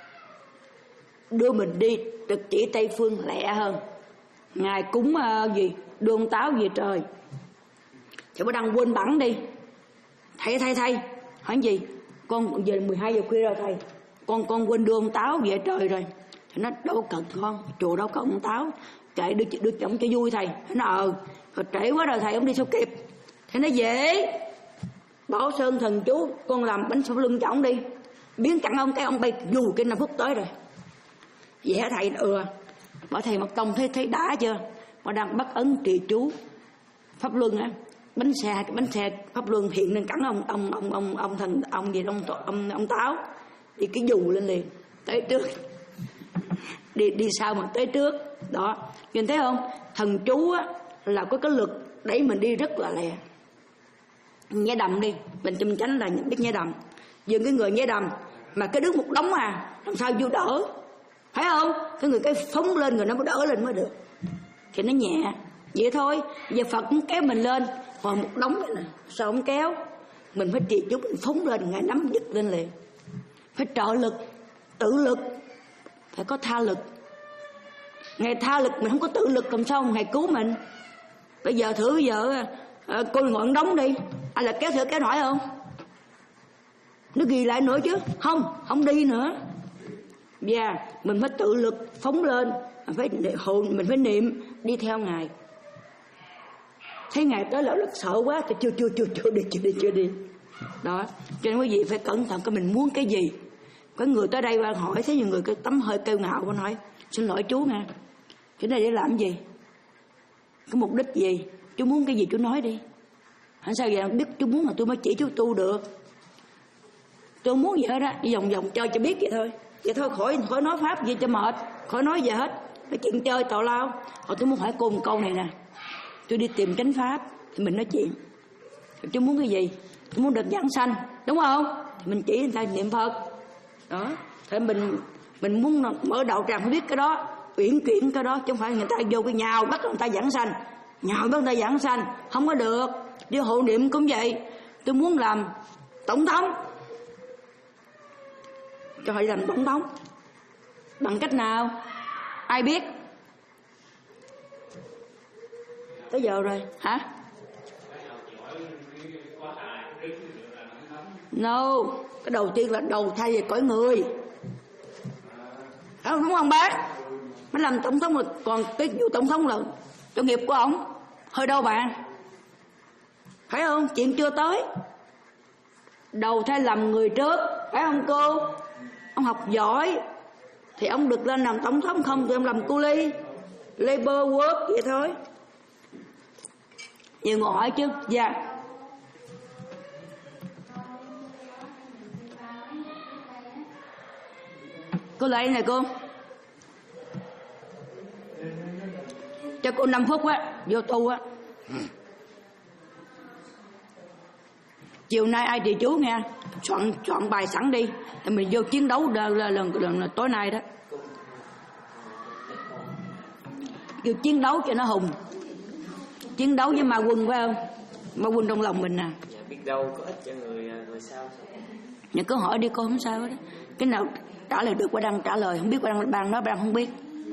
A: đưa mình đi trực chỉ Tây Phương lẹ hơn. Ngài cúng uh, gì đưa ông Táo về trời, thì bắt đang quên bẵng đi. Thầy thầy thầy hỏi gì, con về mười hai giờ khuya rồi thầy, con con quên đưa ông Táo về trời rồi. Thì nó đâu cần con, chùa đâu có ông Táo, kệ đưa đưa chồng cho vui thầy. Nó ờ rồi trễ quá rồi thầy, ông đi sao kịp. Thì nó dễ Bảo Sơn thần chú, con làm bánh sau lưng cho ông đi, biến cẳng ông cái ông bay dù cái năm phút tới rồi. Vậy hả thầy? Ừ. Bảo thầy Mật Tông thấy thấy đã chưa? Mà đang bắt ấn trì chú pháp luân á, bánh xe cái bánh xe pháp luân hiện lên cẳng ông ông ông ông ông thần ông gì ông ông ông Táo, thì cái dù lên liền tới trước, đi đi sau mà tới trước đó. Nhìn thấy không? Thần chú á là có cái lực đẩy mình đi rất là lẹ. Nhảy đầm đi, mình chùm chánh là biết nhảy đầm, dừng cái người nhảy đầm mà cái đứng một đống à, làm sao vô đỡ, phải không? Cái người cái phóng lên rồi nó mới đỡ lên mới được, thì nó nhẹ vậy thôi. Giờ Phật cũng kéo mình lên, còn một đống này nè, sao không kéo? Mình phải trì chú, mình phóng lên, Ngài nắm giật lên liền. Phải trợ lực, tự lực, phải có tha lực. Ngài tha lực, mình không có tự lực làm sao Ngài cứu mình? Bây giờ thử bây giờ à, cô ngọn đóng đi, ai là kéo thử kéo nổi không? Nó ghi lại nữa chứ, không, không đi nữa. Và yeah, mình phải tự lực phóng lên, mình phải hồn, mình phải niệm đi theo Ngài. Thấy Ngài tới là lực sợ quá thì chưa chưa chưa chưa đi chưa đi chưa đi. Đó, cho nên quý vị phải cẩn thận cái mình muốn cái gì. Có người tới đây qua hỏi, thấy nhiều người cái tấm hơi kêu ngạo, con nói xin lỗi chú nha, cái này để làm gì, cái mục đích gì, chú muốn cái gì chú nói đi. Hẳn sao vậy, biết chú muốn là tôi mới chỉ chú tu được. Tôi muốn gì hết á, đi vòng vòng chơi cho biết vậy thôi. Vậy thôi, khỏi khỏi nói pháp gì cho mệt, khỏi nói gì hết, cái chuyện chơi tào lao. Hồi tôi muốn hỏi cô một câu này nè, tôi đi tìm chánh pháp thì mình nói chuyện. Chú muốn cái gì? Tôi muốn được giảng sanh, đúng không? Thì mình chỉ người ta niệm Phật. Đó, thì mình mình muốn mở đầu tràng phải biết cái đó, uyển chuyển cái đó, chứ không phải người ta vô cái nhào bắt người ta giảng sanh, nhào bắt người ta giảng sanh, không có được. Đi hộ niệm cũng vậy, tôi muốn làm tổng thống, cho họ làm tổng thống bằng cách nào? Ai biết? Tới giờ rồi hả? No, cái đầu tiên là đầu thai về cõi người, đúng không bác? Mới làm tổng thống, là còn cái vụ tổng thống là cho nghiệp của ổng, hơi đâu bạn, phải không? Chuyện chưa tới, đầu thai làm người trước, phải không cô? Ông học giỏi thì ông được lên làm tổng thống, không thì ông làm cu ly, labor work vậy thôi. Nhiều người hỏi chứ. Dạ yeah. Cô lại này cô, cho cô năm phút á, vô tu á. Chiều nay ai trì chú nghe, soạn soạn bài sẵn đi, thì mình vô chiến đấu lần lần lần tối nay đó, vô chiến đấu cho nó hùng, chiến đấu với ma quân, phải không? Ma quân trong lòng mình nè.
B: Dạ, biết đâu có ích cho người người sau.
A: Nhưng cứ hỏi đi cô, không sao đó. Cái nào trả lời được qua đăng trả lời, không biết qua đăng bàn nói bàn không biết.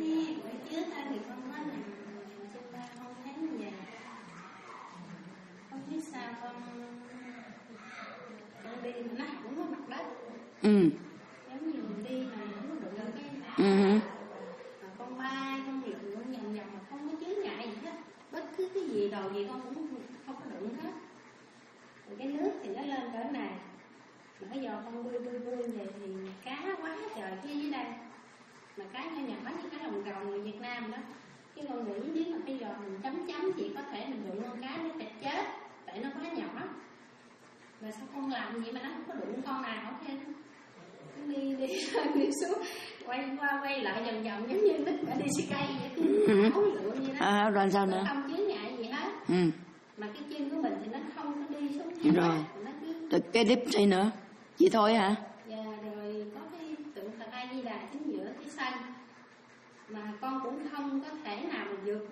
A: Ừ.
C: Giống như mình đi mà không có đụng cái
A: Ừ.
C: Con bay, con lượn, con vòng vòng mà không có chướng ngại gì hết. Bất cứ cái gì đồ gì con cũng không có đụng hết. Rồi cái nước thì nó lên cỡ này, mà cái giò con bươi bươi bươi về thì cá quá trời phía dưới đây. Mà cá nhỏ nhỏ như cái lồng cầu người Việt Nam đó. Cái con nghĩ nếu mà cái giò mình chấm chấm chỉ có thể mình đụng con cá nó thịt chết, tại nó quá nhỏ. Mà sao con làm vậy mà nó không có đụng con nào hết. Đi đi đi xuống, quay qua quay lại vòng vòng giống như đứt đi xì cây vậy, cứ thấu lượng vậy đó.
A: À, rồi sao nữa?
C: Không chướng ngại gì hết.
A: Ừ.
C: Mà cái chân của mình thì nó không có đi xuống.
A: Rồi.
C: Nó cứ...
A: Rồi cái đếp đây nữa, vậy thôi hả?
C: Dạ, rồi có cái tượng Phật A Di Đà chính giữa cái sân. Mà con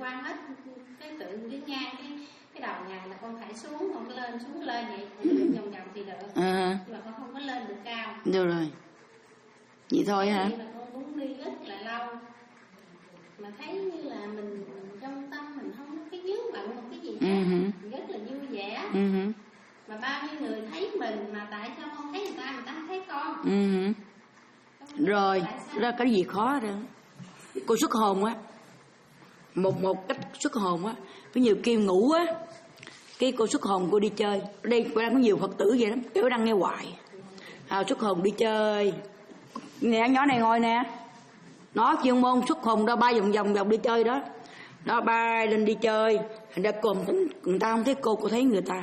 E: qua hết cái tượng cái ngang cái cái đầu ngài là con phải xuống, con lên xuống lên vậy vòng vòng thì được. À. Nhưng mà con không có lên được cao.
A: Được rồi. Vậy thôi hả?
E: Mà con muốn đi rất là lâu. Mà thấy như là mình trong tâm mình không có cái vướng bận một cái gì hết. Uh-huh. Rất là vui vẻ. Uh-huh. Mà bao nhiêu người thấy mình mà tại sao không thấy người ta, người ta không thấy con.
A: Uh-huh. Rồi, ra cái gì khó đó. Cô xuất hồn á. Một một cách xuất hồn á. Có nhiều kêu ngủ á. Cái cô xuất hồn cô đi chơi. Ở đây cô đang có nhiều Phật tử vậy lắm. Cô đang nghe hoài. À, xuất hồn đi chơi. Nè nhỏ này ngồi nè. Nó chuyên môn xuất hồn ra ba vòng vòng vòng đi chơi đó. Nó bay lên đi chơi. Thành ra cô, người ta không thấy cô, cô thấy người ta.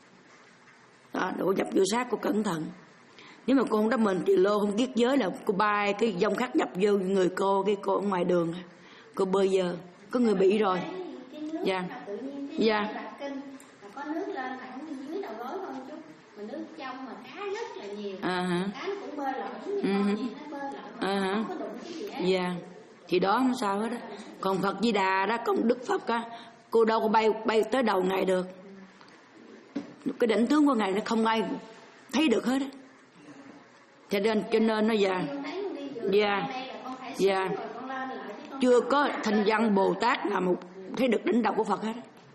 A: Đó, đổ nhập vô sát cô cẩn thận. Nếu mà cô không đắp mình thì lô không kiết giới là cô bay cái dòng khác nhập vô người cô, cái cô ở ngoài đường. Cô bơi giờ. Có người bị rồi. Dạ. Dạ.
E: Có nước lên thẳng dưới đầu gối thôi chút. Mà nước trong mà cá rất là nhiều.
A: À hả?
E: Cá nó cũng bơi lội giống như con vậy, nó bơi lội mà
A: à
E: không có đụng cái gì hết.
A: Dạ. Thì đó nó sao hết á. Còn Phật Di Đà đó, còn Đức Phật á, cô đâu có bay bay tới đầu Ngài được. Cái đỉnh tướng của Ngài nó không ai thấy được hết á. Cho nên cho nên nó già. Dạ. Dạ. Chưa có thanh văn Bồ Tát nào một thấy được đỉnh đầu của Phật hết.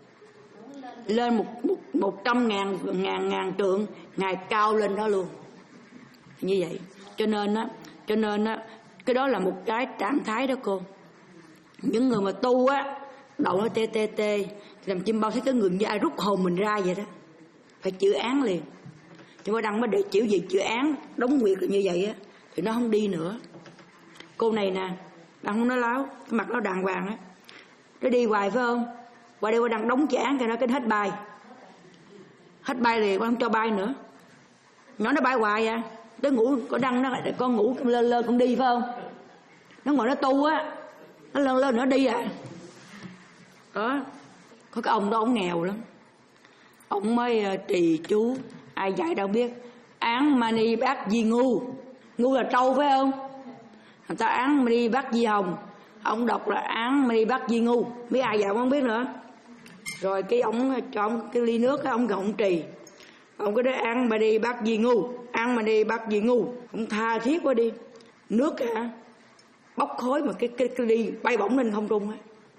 A: Lên một một một trăm ngàn ngàn ngàn trượng, Ngài cao lên đó luôn. Như vậy. Cho nên á, cho nên á, cái đó là một cái trạng thái đó cô. Những người mà tu á, đầu nó tê tê tê, làm chim bao thấy cái người như ai rút hồn mình ra vậy đó. Phải chịu án liền. Chứ mà đăng mới để chịu gì chịu án, đóng nguyệt là như vậy á, thì nó không đi nữa. Cô này nè, đăng không nói láo, cái mặt nó đàng hoàng á. Nó đi hoài phải không? Qua đây qua đăng đóng chữ án cho nó cái hết bay. Hết bay liền, không cho bay nữa. Nhỏ nó bay hoài à. Tới ngủ, có đăng nó con ngủ lên lên con đi phải không? Nó ngồi nó tu á, nó lên lên nó đi à. Đó. Có cái ông đó ông nghèo lắm. Ông mới uh, trì chú, ai dạy đâu biết. Án Mani Bát Di Ngu. Ngu là trâu phải không? Người ta án Mani Bát Di Hồng. Ông đọc là án Mani Bát Di Ngu. Biết ai dạy không biết nữa. Rồi cái ông cho ông cái ly nước, ông gọi ông trì. Ông có nói án Mani Bát Di Ngu. Án Mani Bát Di Ngu. Ông tha thiết quá đi. Nước hả? Bốc khói mà cái, cái, cái ly bay bổng lên không trung á.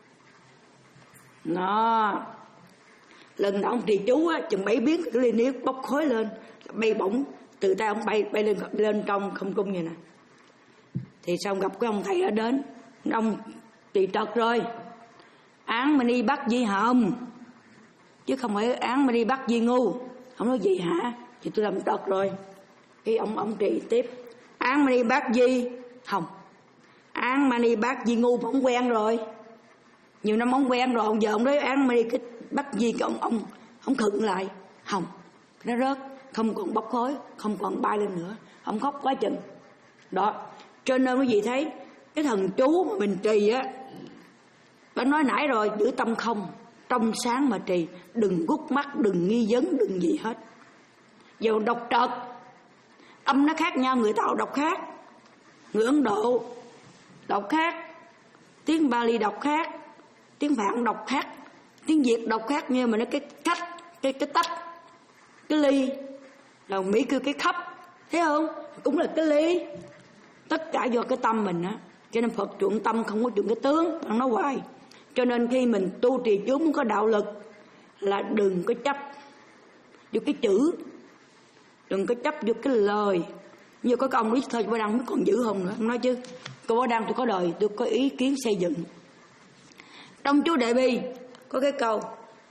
A: Nó lần nào ông trì chú á, chừng mấy biến cái ly nước bốc khói lên, bay bổng từ tay ông bay bay lên lên trong không trung vậy nè. Thì xong gặp cái ông thầy ở đến, ông trì trật rồi, án Mani Bát Di Hồng chứ không phải án Mani Bát Di Ngu. Ông nói gì hả? Thì tôi làm trật rồi. Cái ông ông trì tiếp, án Mani Bát Di Hồng, án Mani Bát Di Ngu ông quen rồi, nhiều năm ông quen rồi. Ông giờ ông nói án Mani Bát Di, cái ông ông ông khựng lại, hồng nó rớt, không còn bốc khói, không còn bay lên nữa. Ông khóc quá chừng đó. Cho nên quý vị thấy cái thần chú mà mình trì á, đã nói nãy rồi, giữ tâm không, trong sáng mà trì, đừng gút mắt, đừng nghi vấn, đừng gì hết. Giờ đọc trật, âm nó khác nhau, người Tàu đọc khác, người Ấn Độ đọc khác, tiếng Bali đọc khác, tiếng Phạn đọc khác, tiếng Việt đọc khác, nhưng mà nó cái cách, cái cái tách, cái ly là Mỹ kêu cái khắp, thấy không? Cũng là cái ly. Tất cả do cái tâm mình á. Cho nên Phật chuộng tâm, không có chuộng cái tướng. Ông nói hoài. Cho nên khi mình tu trì chú muốn có đạo lực là đừng có chấp vô cái chữ, đừng có chấp vô cái lời. Như có cái ông lý thôi, Bá Đăng mới còn giữ không nữa. Ông nói chứ, cô Bá Đăng tôi có đời, tôi có ý kiến xây dựng. Trong chú Đại Bi có cái câu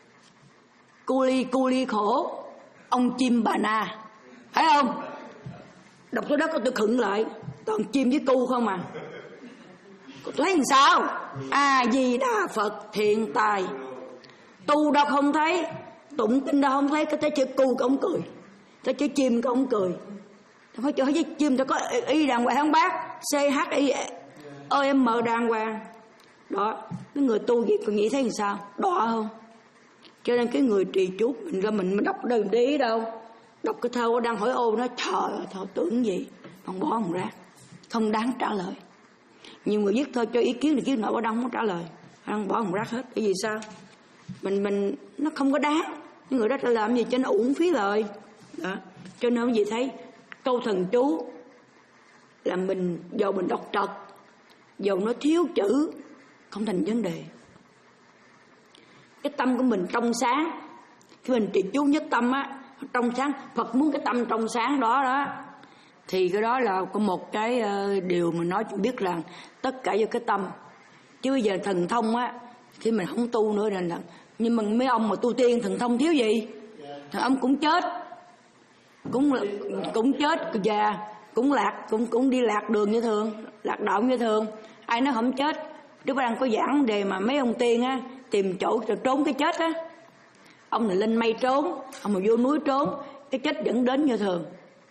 A: cu ly cu ly khổ ông chim bà na, phải không? Đọc số đó có tôi khựng lại, toàn chim với cu không à. Tôi thấy làm sao? A Di Đà Phật thiện tài, tu đâu không thấy, tụng kinh đâu không thấy, cái tới chữ cu cái ông cười, tới chữ chim cái ông cười. Không phải chữ với chim tôi có y đàng hoàng không bác? C H I O M đàng hoàng. Đó, cái người tu gì còn nghĩ thấy làm sao? Đọa không? Cho nên cái người trì chú mình ra mình đọc đâu để ý đâu. Đọc cái thơ đang hỏi ô nó trời ơi, thơ tưởng gì? Không bỏ không ra, không đáng trả lời. Nhiều người viết thơ cho ý kiến thì kiến nội Bá Đăng không trả lời. ăn bỏ thùng rác hết. Bởi vì sao? Mình mình nó không có đáng. Những người đó đã làm gì cho nó uổng phí lời. Đó. Cho nên quý vị thấy câu thần chú là mình dầu mình đọc trật, dầu nó thiếu chữ không thành vấn đề. Cái tâm của mình trong sáng, khi mình trì chú nhất tâm á, trong sáng, Phật muốn cái tâm trong sáng đó đó, thì cái đó là có một cái uh, điều mà nói cho biết rằng tất cả do cái tâm. Chứ bây giờ thần thông á, khi mình không tu nữa nên là, nhưng mà mấy ông mà tu tiên thần thông thiếu gì? Thằng ông cũng chết, cũng cũng chết già, cũng lạc, cũng cũng đi lạc đường như thường, lạc đạo như thường. Ai nói không chết? Đức Bà đang có giảng đề mà mấy ông tiên á tìm chỗ trốn cái chết á. Ông này lên mây trốn, ông mà vô núi trốn, cái chết vẫn đến như thường.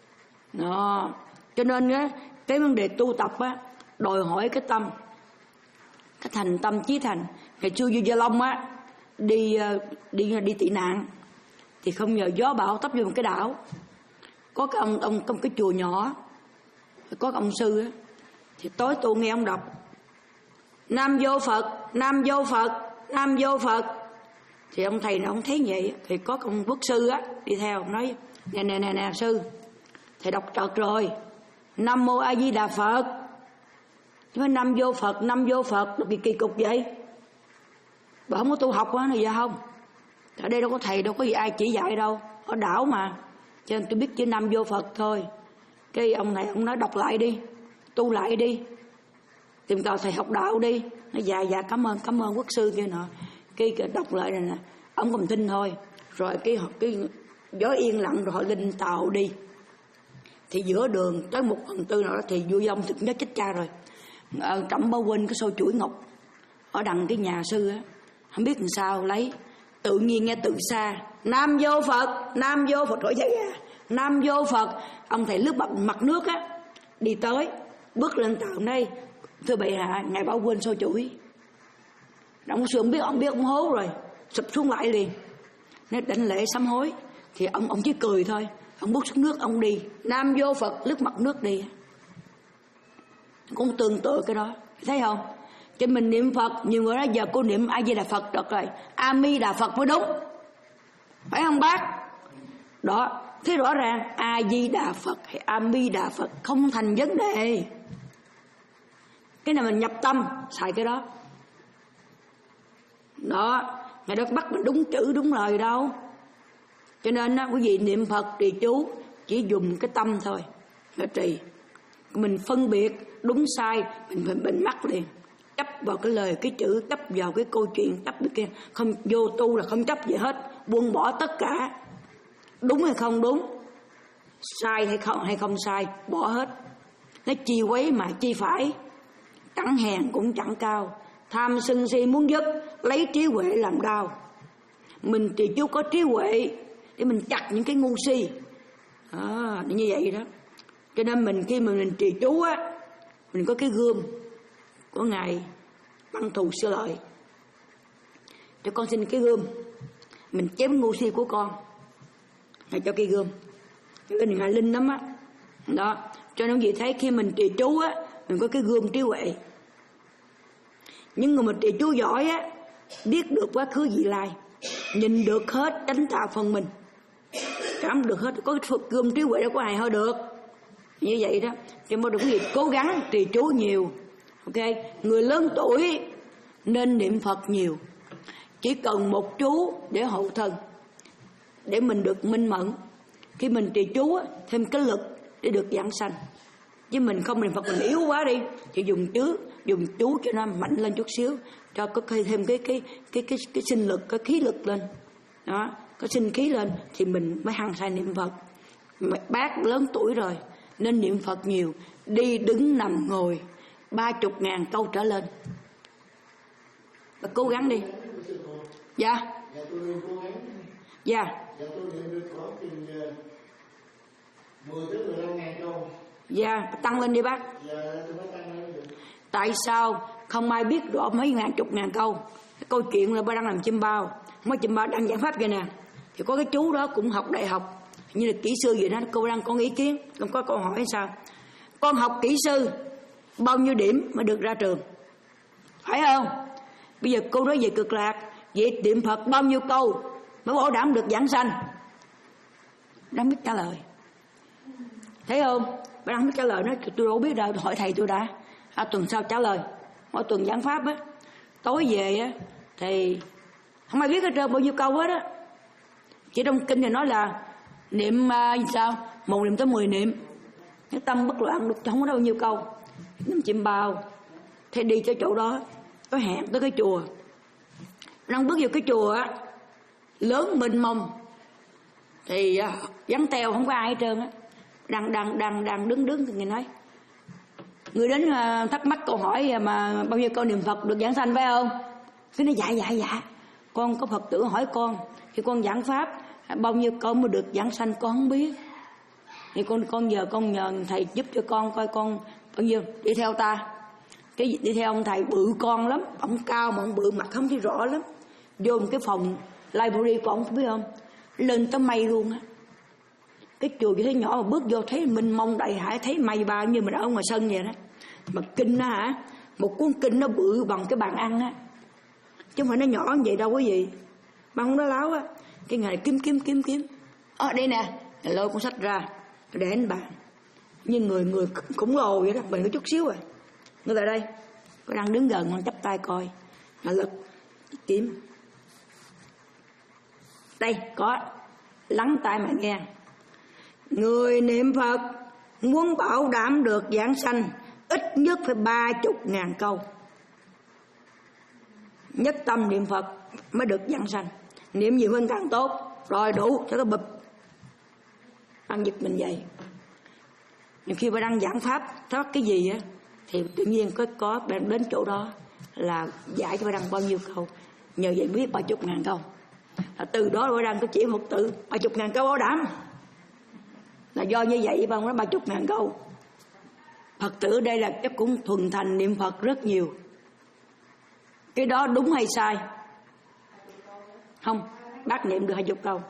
A: Đó. Cho nên á, cái vấn đề tu tập á, đòi hỏi cái tâm, cái thành tâm chí thành. Ngày xưa vua Gia Long á đi đi đi tị nạn thì không nhờ gió bão tấp vô một cái đảo. Có cái ông ông có một cái chùa nhỏ, có cái ông sư á, thì tối tôi nghe ông đọc Nam vô Phật, Nam vô Phật, Nam vô Phật. Thì ông thầy nó ông thấy vậy thì có ông quốc sư á đi theo, ông nói nè nè nè nè sư, thầy đọc trật rồi, Nam mô A Di Đà Phật. Nhưng mà Nam vô Phật, Nam vô Phật kỳ kỳ cục vậy. Bà không có tu học á, này giờ không. Ở đây đâu có thầy, đâu có gì ai chỉ dạy đâu, ở đảo mà. Cho nên tôi biết chỉ Nam vô Phật thôi. Cái ông này ông nói đọc lại đi, tu lại đi, tìm cầu thầy học đạo đi. Nó dạ dạ cảm ơn, cảm ơn quốc sư kia nọ. Cái đọc lại này nè, ông còn tin thôi. Rồi cái cái gió yên lặng rồi họ lên tàu đi. Thì giữa đường tới một phần tư nào đó thì vua Dông thực nhớ chết cha rồi. Ở Trẫm Bảo Huynh cái sâu chuỗi ngọc ở đằng cái nhà sư á, không biết làm sao lấy, tự nhiên nghe từ xa Nam vô Phật, Nam vô Phật, rồi dậy à, Nam vô Phật. Ông thầy lướt mặt, mặt nước á đi tới, bước lên tàu đây, thưa bệ hạ ngài Bảo Huynh sâu chuỗi. Ông sư ông biết, ông biết ông hố rồi, sụp xuống lại liền. Nếu đảnh lễ sám hối thì ông ông chỉ cười thôi. Ông bước xuống nước ông đi, Nam vô Phật, lướt mặt nước đi. Cũng tương tự cái đó, thấy không? Cho mình niệm Phật, nhiều người nói giờ cô niệm A Di Đà Phật được rồi, A Mi Đà Phật mới đúng, phải không bác? Đó, thế rõ ràng A Di Đà Phật hay A Mi Đà Phật không thành vấn đề. Cái này mình nhập tâm xài cái đó. Đó, ngày đó bắt mình đúng chữ đúng lời đâu. Cho nên á, quý vị niệm Phật trì chú chỉ dùng cái tâm thôi để trì. Mình phân biệt đúng sai mình mình bệnh mắc liền, chấp vào cái lời cái chữ, chấp vào cái câu chuyện, chấp cái kia. Không vô tu là không chấp gì hết, buông bỏ tất cả. Đúng hay không đúng, sai hay không hay không sai, bỏ hết. Nó chi quấy mà chi phải, chẳng hèn cũng chẳng cao, tham sân si muốn dứt, lấy trí huệ làm đau. Mình trì chú có trí huệ để mình chặt những cái ngu si. À, như vậy đó. Cho nên mình khi mà mình trì chú á, mình có cái gươm của ngài Văn Thù Sư Lợi. Cho con xin cái gươm, mình chém ngu si của con, ngài cho cái gươm. Linh ngài linh lắm á. Đó, cho nên quý vị thấy khi mình trì chú á, mình có cái gươm trí huệ. Những người mà trì chú giỏi á, biết được quá khứ vị lai, nhìn được hết chánh tạo phần mình, cảm được hết. Có cái gươm trí huệ đâu có ai hơi được. Như vậy đó, cho nên quý vị cố gắng trì chú nhiều. Ok, người lớn tuổi nên niệm Phật nhiều. Chỉ cần một chú để hộ thân, để mình được minh mẫn. Khi mình trì chú á, thêm cái lực để được giảng sanh. Chứ mình không niệm Phật mình yếu quá đi thì dùng chứ dùng chú cho nó mạnh lên chút xíu, cho có thêm cái cái cái cái cái sinh lực, cái khí lực lên. Đó, có sinh khí lên thì mình mới hăng say niệm Phật. Bác lớn tuổi rồi nên niệm Phật nhiều, đi đứng nằm ngồi ba chục ngàn câu trở lên. Và cố gắng đi. Dạ. Dạ. Dạ, tăng lên đi bác. Tại sao không ai biết rõ mấy ngàn chục ngàn câu? Cái câu chuyện là ba đang làm chim bao, mấy chim bao đang giảng pháp vậy nè. Thì có cái chú đó cũng học đại học, như là kỹ sư vậy đó. Cô đang có ý kiến, con có câu hỏi sao? Con học kỹ sư bao nhiêu điểm mới được ra trường? Phải không? Bây giờ cô nói về cực lạc, vậy niệm Phật bao nhiêu câu mới bảo đảm được giảng sanh? Đang biết trả lời. Thấy không? Bạn đang biết trả lời. Nói tôi đâu biết đâu, hỏi thầy tôi đã. À, tuần sau trả lời. Mỗi tuần giảng pháp á, tối về á thì không ai biết hết trơn bao nhiêu câu hết á. Chỉ trong kinh thì nói là niệm uh, sao? Một niệm tới mười niệm. Cái tâm bất loạn được, không có bao nhiêu câu. Nằm chim bao. Thế đi tới chỗ đó, có hẹn tới cái chùa. Đang bước vào cái chùa á, lớn mênh mông. Thì uh, vắng teo không có ai hết trơn á. Đang đang đang đang đứng đứng thì người nói, người đến uh, thắc mắc câu hỏi mà bao nhiêu câu niệm Phật được giảng sanh phải không? Cái nói dạ dạ dạ. Con có Phật tử hỏi con, khi con giảng pháp bao nhiêu câu mới được giảng sanh con không biết. Thì con con giờ con nhờ thầy giúp cho con coi con bao nhiêu đi theo ta. Cái đi theo ông thầy bự con lắm, ông cao mà ông bự mặt không thấy rõ lắm. Vô một cái phòng library của ông biết không? Lên tới mây luôn á. Cái chùa chỉ thấy nhỏ mà bước vô thấy mênh mông đầy hải, thấy mây bao như mình ở ngoài sân vậy đó. Mà kinh đó hả? Một cuốn kinh nó bự bằng cái bàn ăn á. Chứ không phải nó nhỏ như vậy đâu quý vị. Mà không nó láo á. Cái ngày kiếm kiếm kiếm kiếm. Ở đây nè, lôi cuốn sách ra để lên bàn. Như người người khủng lồ vậy đó, mình có chút xíu rồi. Người tại đây, có đang đứng gần con chắp tay coi. Là lực kiếm. Đây có, lắng tai mà nghe. Người niệm Phật muốn bảo đảm được giảng sanh ít nhất phải ba chục ngàn câu. Nhất tâm niệm Phật mới được giảng sanh. Niệm nhiều hơn càng tốt. Rồi đủ cho nó bụp. Ăn giật mình vậy. Nhưng khi bà đang giảng pháp thoát cái gì á, thì tự nhiên có có đến chỗ đó là giải cho bà đang bao nhiêu câu. Nhờ vậy biết ba chục ngàn câu. Là từ đó bà đang có chỉ một tự ba chục ngàn câu bảo đảm. Là do như vậy bà nói ba chục ngàn câu. Phật tử ở đây là chắc cũng thuần thành niệm Phật rất nhiều. Cái đó đúng hay sai? Không, bác niệm được hai chục câu.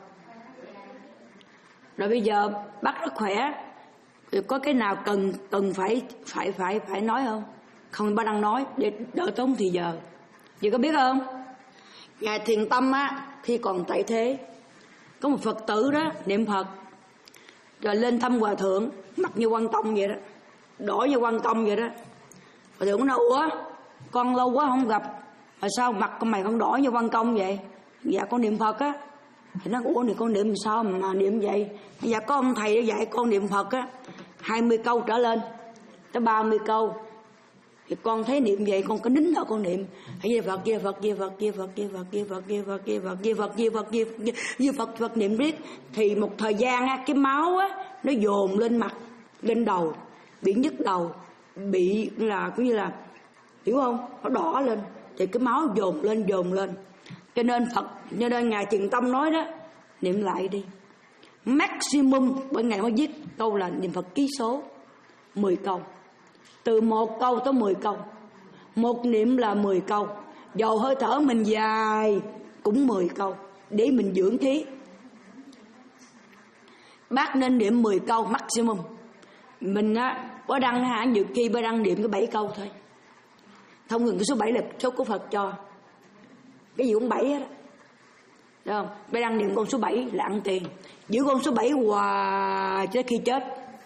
A: Rồi bây giờ bác rất khỏe. Có cái nào cần cần phải phải phải phải nói không? Không, bác đang nói để đỡ tốn thì giờ. Chị có biết không? Ngài Thiền Tâm á, khi còn tại thế, có một Phật tử đó niệm Phật, rồi lên thăm hòa thượng, mặt như Quan Tông vậy đó, đổi như Quan Tông vậy đó. Hòa thượng nói, ủa con lâu quá không gặp, mà sao mặt con mày không đổi như Quan Công vậy? Dạ con niệm Phật á. Thì nó ủa thì con niệm sao mà niệm vậy? Dạ có ông thầy dạy con niệm Phật á, hai mươi câu trở lên tới ba mươi câu. Thì con thấy niệm vậy con có nín ở con niệm Di Phật Di Phật Di Phật Di Phật Di Phật Di Phật Di Phật Di Phật Di Phật Di Phật Di Phật Phật niệm riết. Thì một thời gian á, cái máu á nó dồn lên mặt, lên đầu, bị nhức đầu, bị là cũng như là hiểu không? Nó đỏ lên thì cái máu dồn lên dồn lên. Cho nên Phật, cho nên Ngài Thiền Tâm nói đó, niệm lại đi. Maximum bởi Ngài mới viết câu là niệm Phật ký số mười câu. Từ một câu tới mười câu. Một niệm là mười câu. Dầu hơi thở mình dài cũng mười câu để mình dưỡng khí. Bác nên niệm mười câu maximum. Mình á, có đăng hả, nhiều khi bác đăng niệm cái bảy câu thôi. Thông thường cái số bảy là số của Phật cho. Cái gì cũng bảy hết á. Đúng không? Bác đăng niệm con số bảy là ăn tiền. Giữ con số bảy hoài cho khi chết.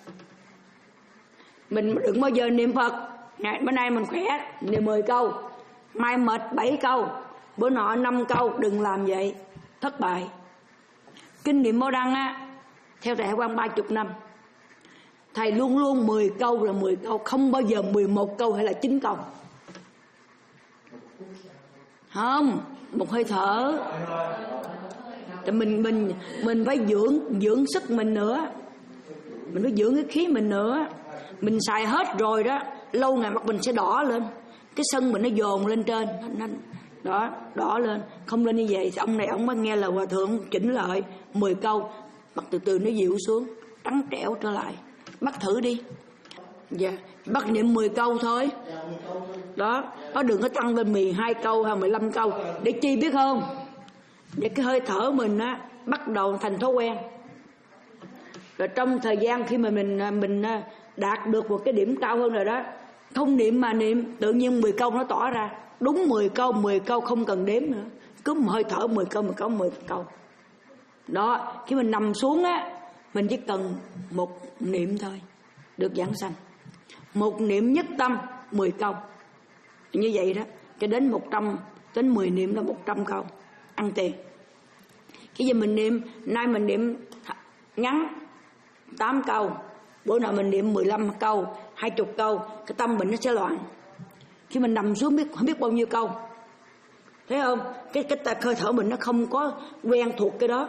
A: Mình đừng bao giờ niệm Phật ngày bữa nay mình khỏe niệm mười câu, mai mệt bảy câu, bữa nọ năm câu, đừng làm vậy, thất bại. Kinh niệm Mô Đăng á, theo thầy Hải Quang ba chục năm, thầy luôn luôn mười câu là mười câu, không bao giờ mười một câu hay là chín câu. Không, một hơi thở. Thì mình mình mình phải dưỡng dưỡng sức mình nữa, mình phải dưỡng cái khí mình nữa. Mình xài hết rồi đó, lâu ngày mặt mình sẽ đỏ lên, cái sân mình nó dồn lên trên, nó đó đỏ lên, không lên như vậy. Ông này ông mới nghe lời hòa thượng chỉnh lại mười câu, mặt từ từ nó dịu xuống, trắng trẻo trở lại. Bắt thử đi. Dạ, bắt niệm mười câu thôi. Đó, nó đừng có tăng lên mười hai câu hay mười lăm câu. Để chi biết không? Để cái hơi thở mình á bắt đầu thành thói quen. Rồi trong thời gian khi mà mình mình đạt được một cái điểm cao hơn rồi đó, Không niệm mà niệm, tự nhiên mười câu nó tỏ ra. Đúng mười câu, mười câu không cần đếm nữa. Cứ một hơi thở mười câu, mười câu, mười câu. Đó, khi mình nằm xuống á, mình chỉ cần một niệm thôi, được giảng sanh. Một niệm nhất tâm, mười câu. Như vậy đó, cho đến một trăm, đến mười niệm là một trăm câu, ăn tiền. Khi giờ mình niệm, nay mình niệm ngắn tám câu, bữa nào mình niệm mười lăm câu, hai mươi câu, cái tâm mình nó sẽ loạn. Khi mình nằm xuống biết không biết bao nhiêu câu, thấy không? Cái cái hơi thở mình nó không có quen thuộc cái đó,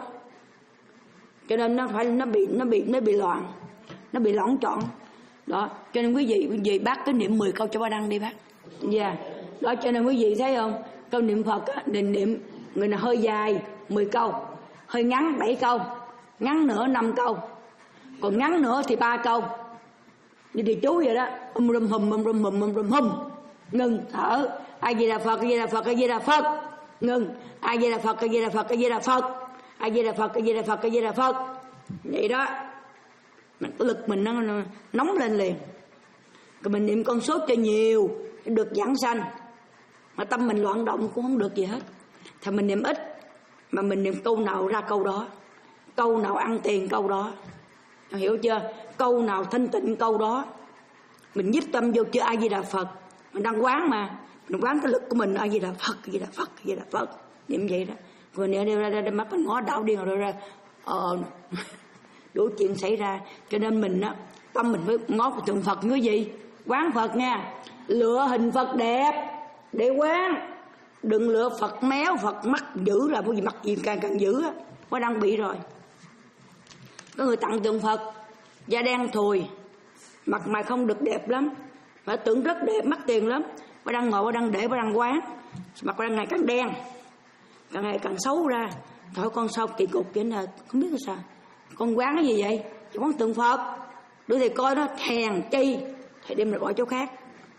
A: cho nên nó phải nó bị nó bị nó bị loạn, nó bị loãng trọn. Đó, cho nên quý vị quý vị bác cứ niệm mười câu cho ba đăng đi bác. Dạ. Yeah. Đó, cho nên quý vị thấy không? Câu niệm Phật á, định niệm người nào hơi dài mười câu, hơi ngắn bảy câu, ngắn nữa năm câu, còn ngắn nữa thì ba câu. Như thì chú vậy đó, um rum hum um rum hum um rum hum, ngừng thở. A Di Đà Phật, A Di Đà Phật, A Di Đà Phật, ngừng. A Di Đà Phật, A Di Đà Phật, A Di Đà Phật, A Di Đà Phật, A Di Đà Phật, A Di Đà Phật. Vậy đó, mình cái lực mình nó, nó nóng lên liền. Rồi mình niệm con số cho nhiều được giảng sanh, mà tâm mình loạn động cũng không được gì hết. Thì mình niệm ít, mà mình niệm câu nào ra câu đó, câu nào ăn tiền câu đó, hiểu chưa? Câu nào thanh tịnh câu đó. Mình nhiếp tâm vô chữ A Di Đà Phật, mình đang quán mà, mình quán cái lực của mình A Di Đà Phật, A Di Đà Phật, A Di Đà Phật, niệm vậy đó. Rồi nè ra ra mắt mình ngó đạo điên rồi ra, ờ đủ chuyện xảy ra. Cho nên mình á, tâm mình phải ngó của tượng Phật như gì, quán Phật nha, lựa hình Phật đẹp để quán, đừng lựa Phật méo, Phật mắt dữ là cái gì, mặt gì càng càng dữ á, quá đang bị rồi. Có người tặng tượng Phật da đen thùi, mặt mày không được đẹp lắm, mà tưởng rất đẹp, mắc tiền lắm, quá đang ngồi, quá đang để, quá đang quán, mặt quá đang ngày càng đen, càng ngày càng xấu ra. Thôi con sao kỳ cục vậy nè, không biết là sao. Con quán cái gì vậy? Chỉ quán tượng Phật. Đứa thầy coi nó hèn chi, thầy đem lại bỏ chỗ khác.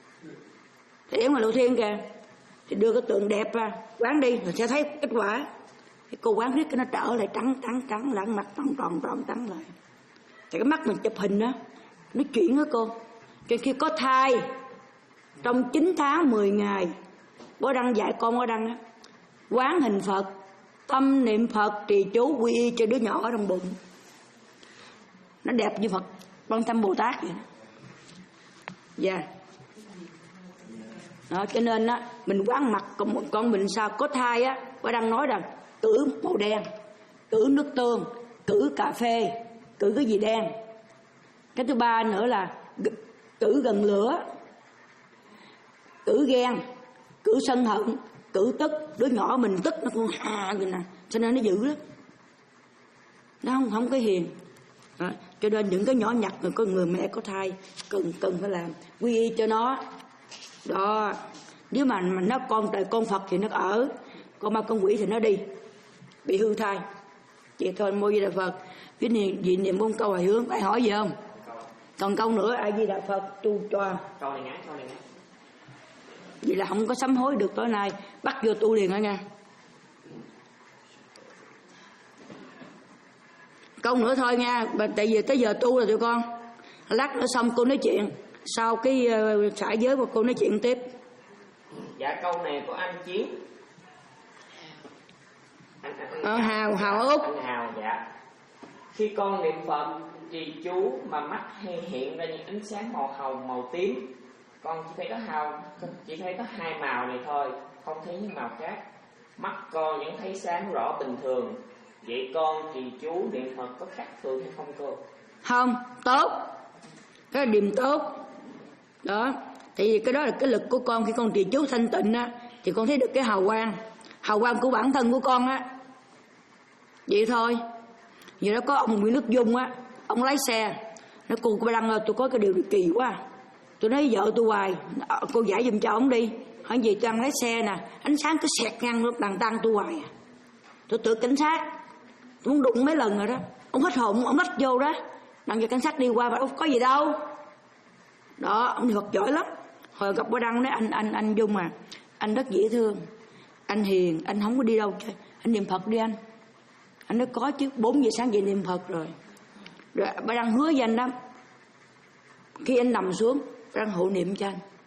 A: Thầy đem ngoài Lộ Thiên kìa, thì đưa cái tượng đẹp ra quán đi rồi sẽ thấy kết quả. Thì cô quán riết cái nó trở lại trắng trắng trắng, lạng mặt tròn tròn tròn trắng lại. Thì cái mắt mình chụp hình đó, nó chuyển đó cô. Cho khi có thai, trong chín tháng mười ngày, bố đăng dạy con, bố đăng á, quán hình Phật, tâm niệm Phật, trì chú quy y cho đứa nhỏ ở trong bụng. Nó đẹp như Phật Quan Tâm Bồ Tát vậy đó. Dạ. Yeah. Đó, cho nên á, mình quán mặt con, con mình sao có thai á, bố đang nói rằng cử màu đen, cử nước tương, cử cà phê, cử cái gì đen. Cái thứ ba nữa là cử gần lửa, cử ghen, cử sân hận, cử tức. Đứa nhỏ mình tức nó cũng hà vậy nè, cho nên nó dữ lắm, nó không không có hiền. Đó, cho nên những cái nhỏ nhặt người có người mẹ có thai cần cần phải làm quy y cho nó. Đó, nếu mà mà nó con trời con Phật thì nó ở, con ma con quỷ thì nó đi, bị hư thai. Vậy thôi, Mô Di Đà Phật. Cái niệm gì niệm bốn câu hài hướng, ai hỏi gì không? Còn câu nữa, A Di Đà Phật tu cho.
B: Câu này ngắn, câu này ngắn.
A: Vậy là không có sám hối được tối nay, bắt vô tu liền đó nha. Câu nữa thôi nha, tại vì tới giờ tu rồi tụi con. Lát nữa xong cô nói chuyện, sau cái uh, xả giới và cô nói chuyện tiếp.
B: Dạ câu này của anh Chiến. Anh, anh, anh,
A: ờ, Hào, Hào Úc.
B: Anh Hào, dạ. Khi con niệm Phật trì chú mà mắt hay hiện ra những ánh sáng màu hồng, màu tím, con chỉ thấy có hào, chỉ thấy có hai màu này thôi, không thấy những màu khác. Mắt con vẫn thấy sáng rõ bình thường. Vậy con trì chú niệm Phật có khác thường hay không cô?
A: Không, tốt. Cái là điềm tốt. Đó, thì cái đó là cái lực của con. Khi con trì chú thanh tịnh á, thì con thấy được cái hào quang, hào quang của bản thân của con á. Vậy thôi. Vậy đó có ông Nguyễn Đức Dung á, ông lái xe, nó cô cô Đăng ơi, tôi có cái điều kỳ quá. Tôi nói vợ tôi hoài, cô giải giùm cho ông đi. Hỏi gì tôi đang lái xe nè, ánh sáng cứ xẹt ngang lúc đằng tăng tôi hoài. Tôi tự cảnh sát, tôi muốn đụng mấy lần rồi đó. Ông hết hồn, ông lách vô đó. Đằng giờ cảnh sát đi qua và ông có gì đâu. Đó, ông Phật giỏi lắm. Hồi gặp bà Đăng nói anh anh anh Dung à, anh rất dễ thương, anh hiền, anh không có đi đâu chơi, anh niệm Phật đi anh. Anh nói có chứ, bốn giờ sáng dậy niệm Phật rồi. Rồi bà Đăng hứa với anh đó, khi anh nằm xuống, bà Đăng hộ niệm cho anh.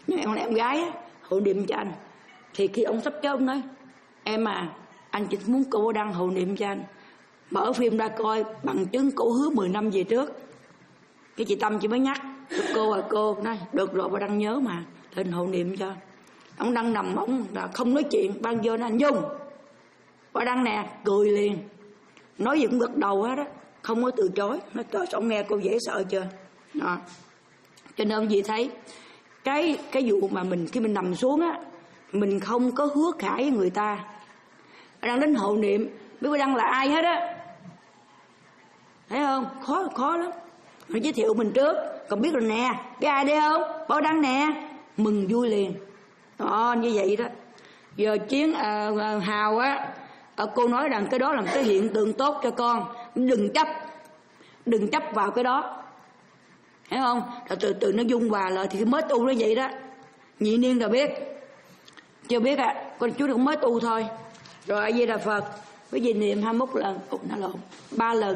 A: Nhưng em em gái á, hộ niệm cho anh. Thì khi ông sắp chết ông nói, em à, anh chỉ muốn cô Đăng hộ niệm cho anh. Mở phim ra coi, bằng chứng cổ hứa mười năm về trước. Cái chị Tâm chị mới nhắc, cô à cô nói được rồi, bà Đăng nhớ mà, lên hộ niệm cho. Ông Đăng nằm ông là không nói chuyện, ban vô nó anh Dung, bà Đăng nè, cười liền, nói gì cũng gật đầu hết á, không có từ chối. Nói trời, ông nghe cô dễ sợ chưa đó. Cho nên ông gì thấy cái cái vụ mà mình khi mình nằm xuống á, mình không có hứa khải với người ta. Bà Đăng đến hộ niệm, biết bà Đăng là ai hết á, thấy không? Khó khó lắm. Nó giới thiệu mình trước, còn biết rồi nè, cái ai đây không? Bảo Đăng nè, mừng vui liền. Đó, như vậy đó. Giờ Chiến à, à, Hào á, à, cô nói rằng cái đó là một cái hiện tượng tốt cho con, đừng chấp, đừng chấp vào cái đó, hiểu không? Rồi từ từ nó dung hòa lại thì mới tu nó vậy đó. Nhị niên rồi biết, chưa biết à, con chú cũng mới tu thôi. Rồi A Di Đà Phật, cái gì niệm hai mươi mốt lần, ủa nó lộn, ba lần.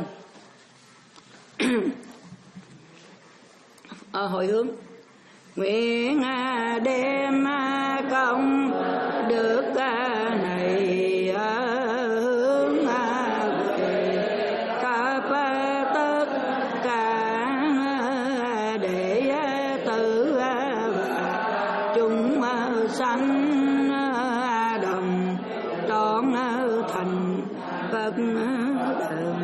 A: Ờ, hồi hướng nguyện đem công đức này hướng về khắp tất cả đệ tử và chúng sanh đồng đón thành Phật đường.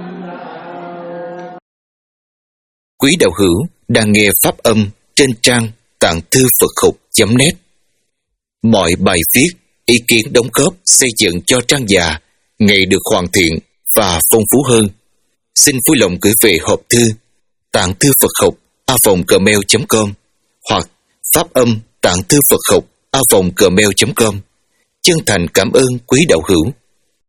F: Quý đạo hữu đang nghe pháp âm trên trang tạng thư Phật học chấm net. Mọi bài viết, ý kiến đóng góp xây dựng cho trang già ngày được hoàn thiện và phong phú hơn. Xin vui lòng gửi về hộp thư tạng thư Phật học a vòng gmail chấm com hoặc pháp âm tạng thư Phật học a vòng gmail chấm com. Chân thành cảm ơn quý đạo hữu.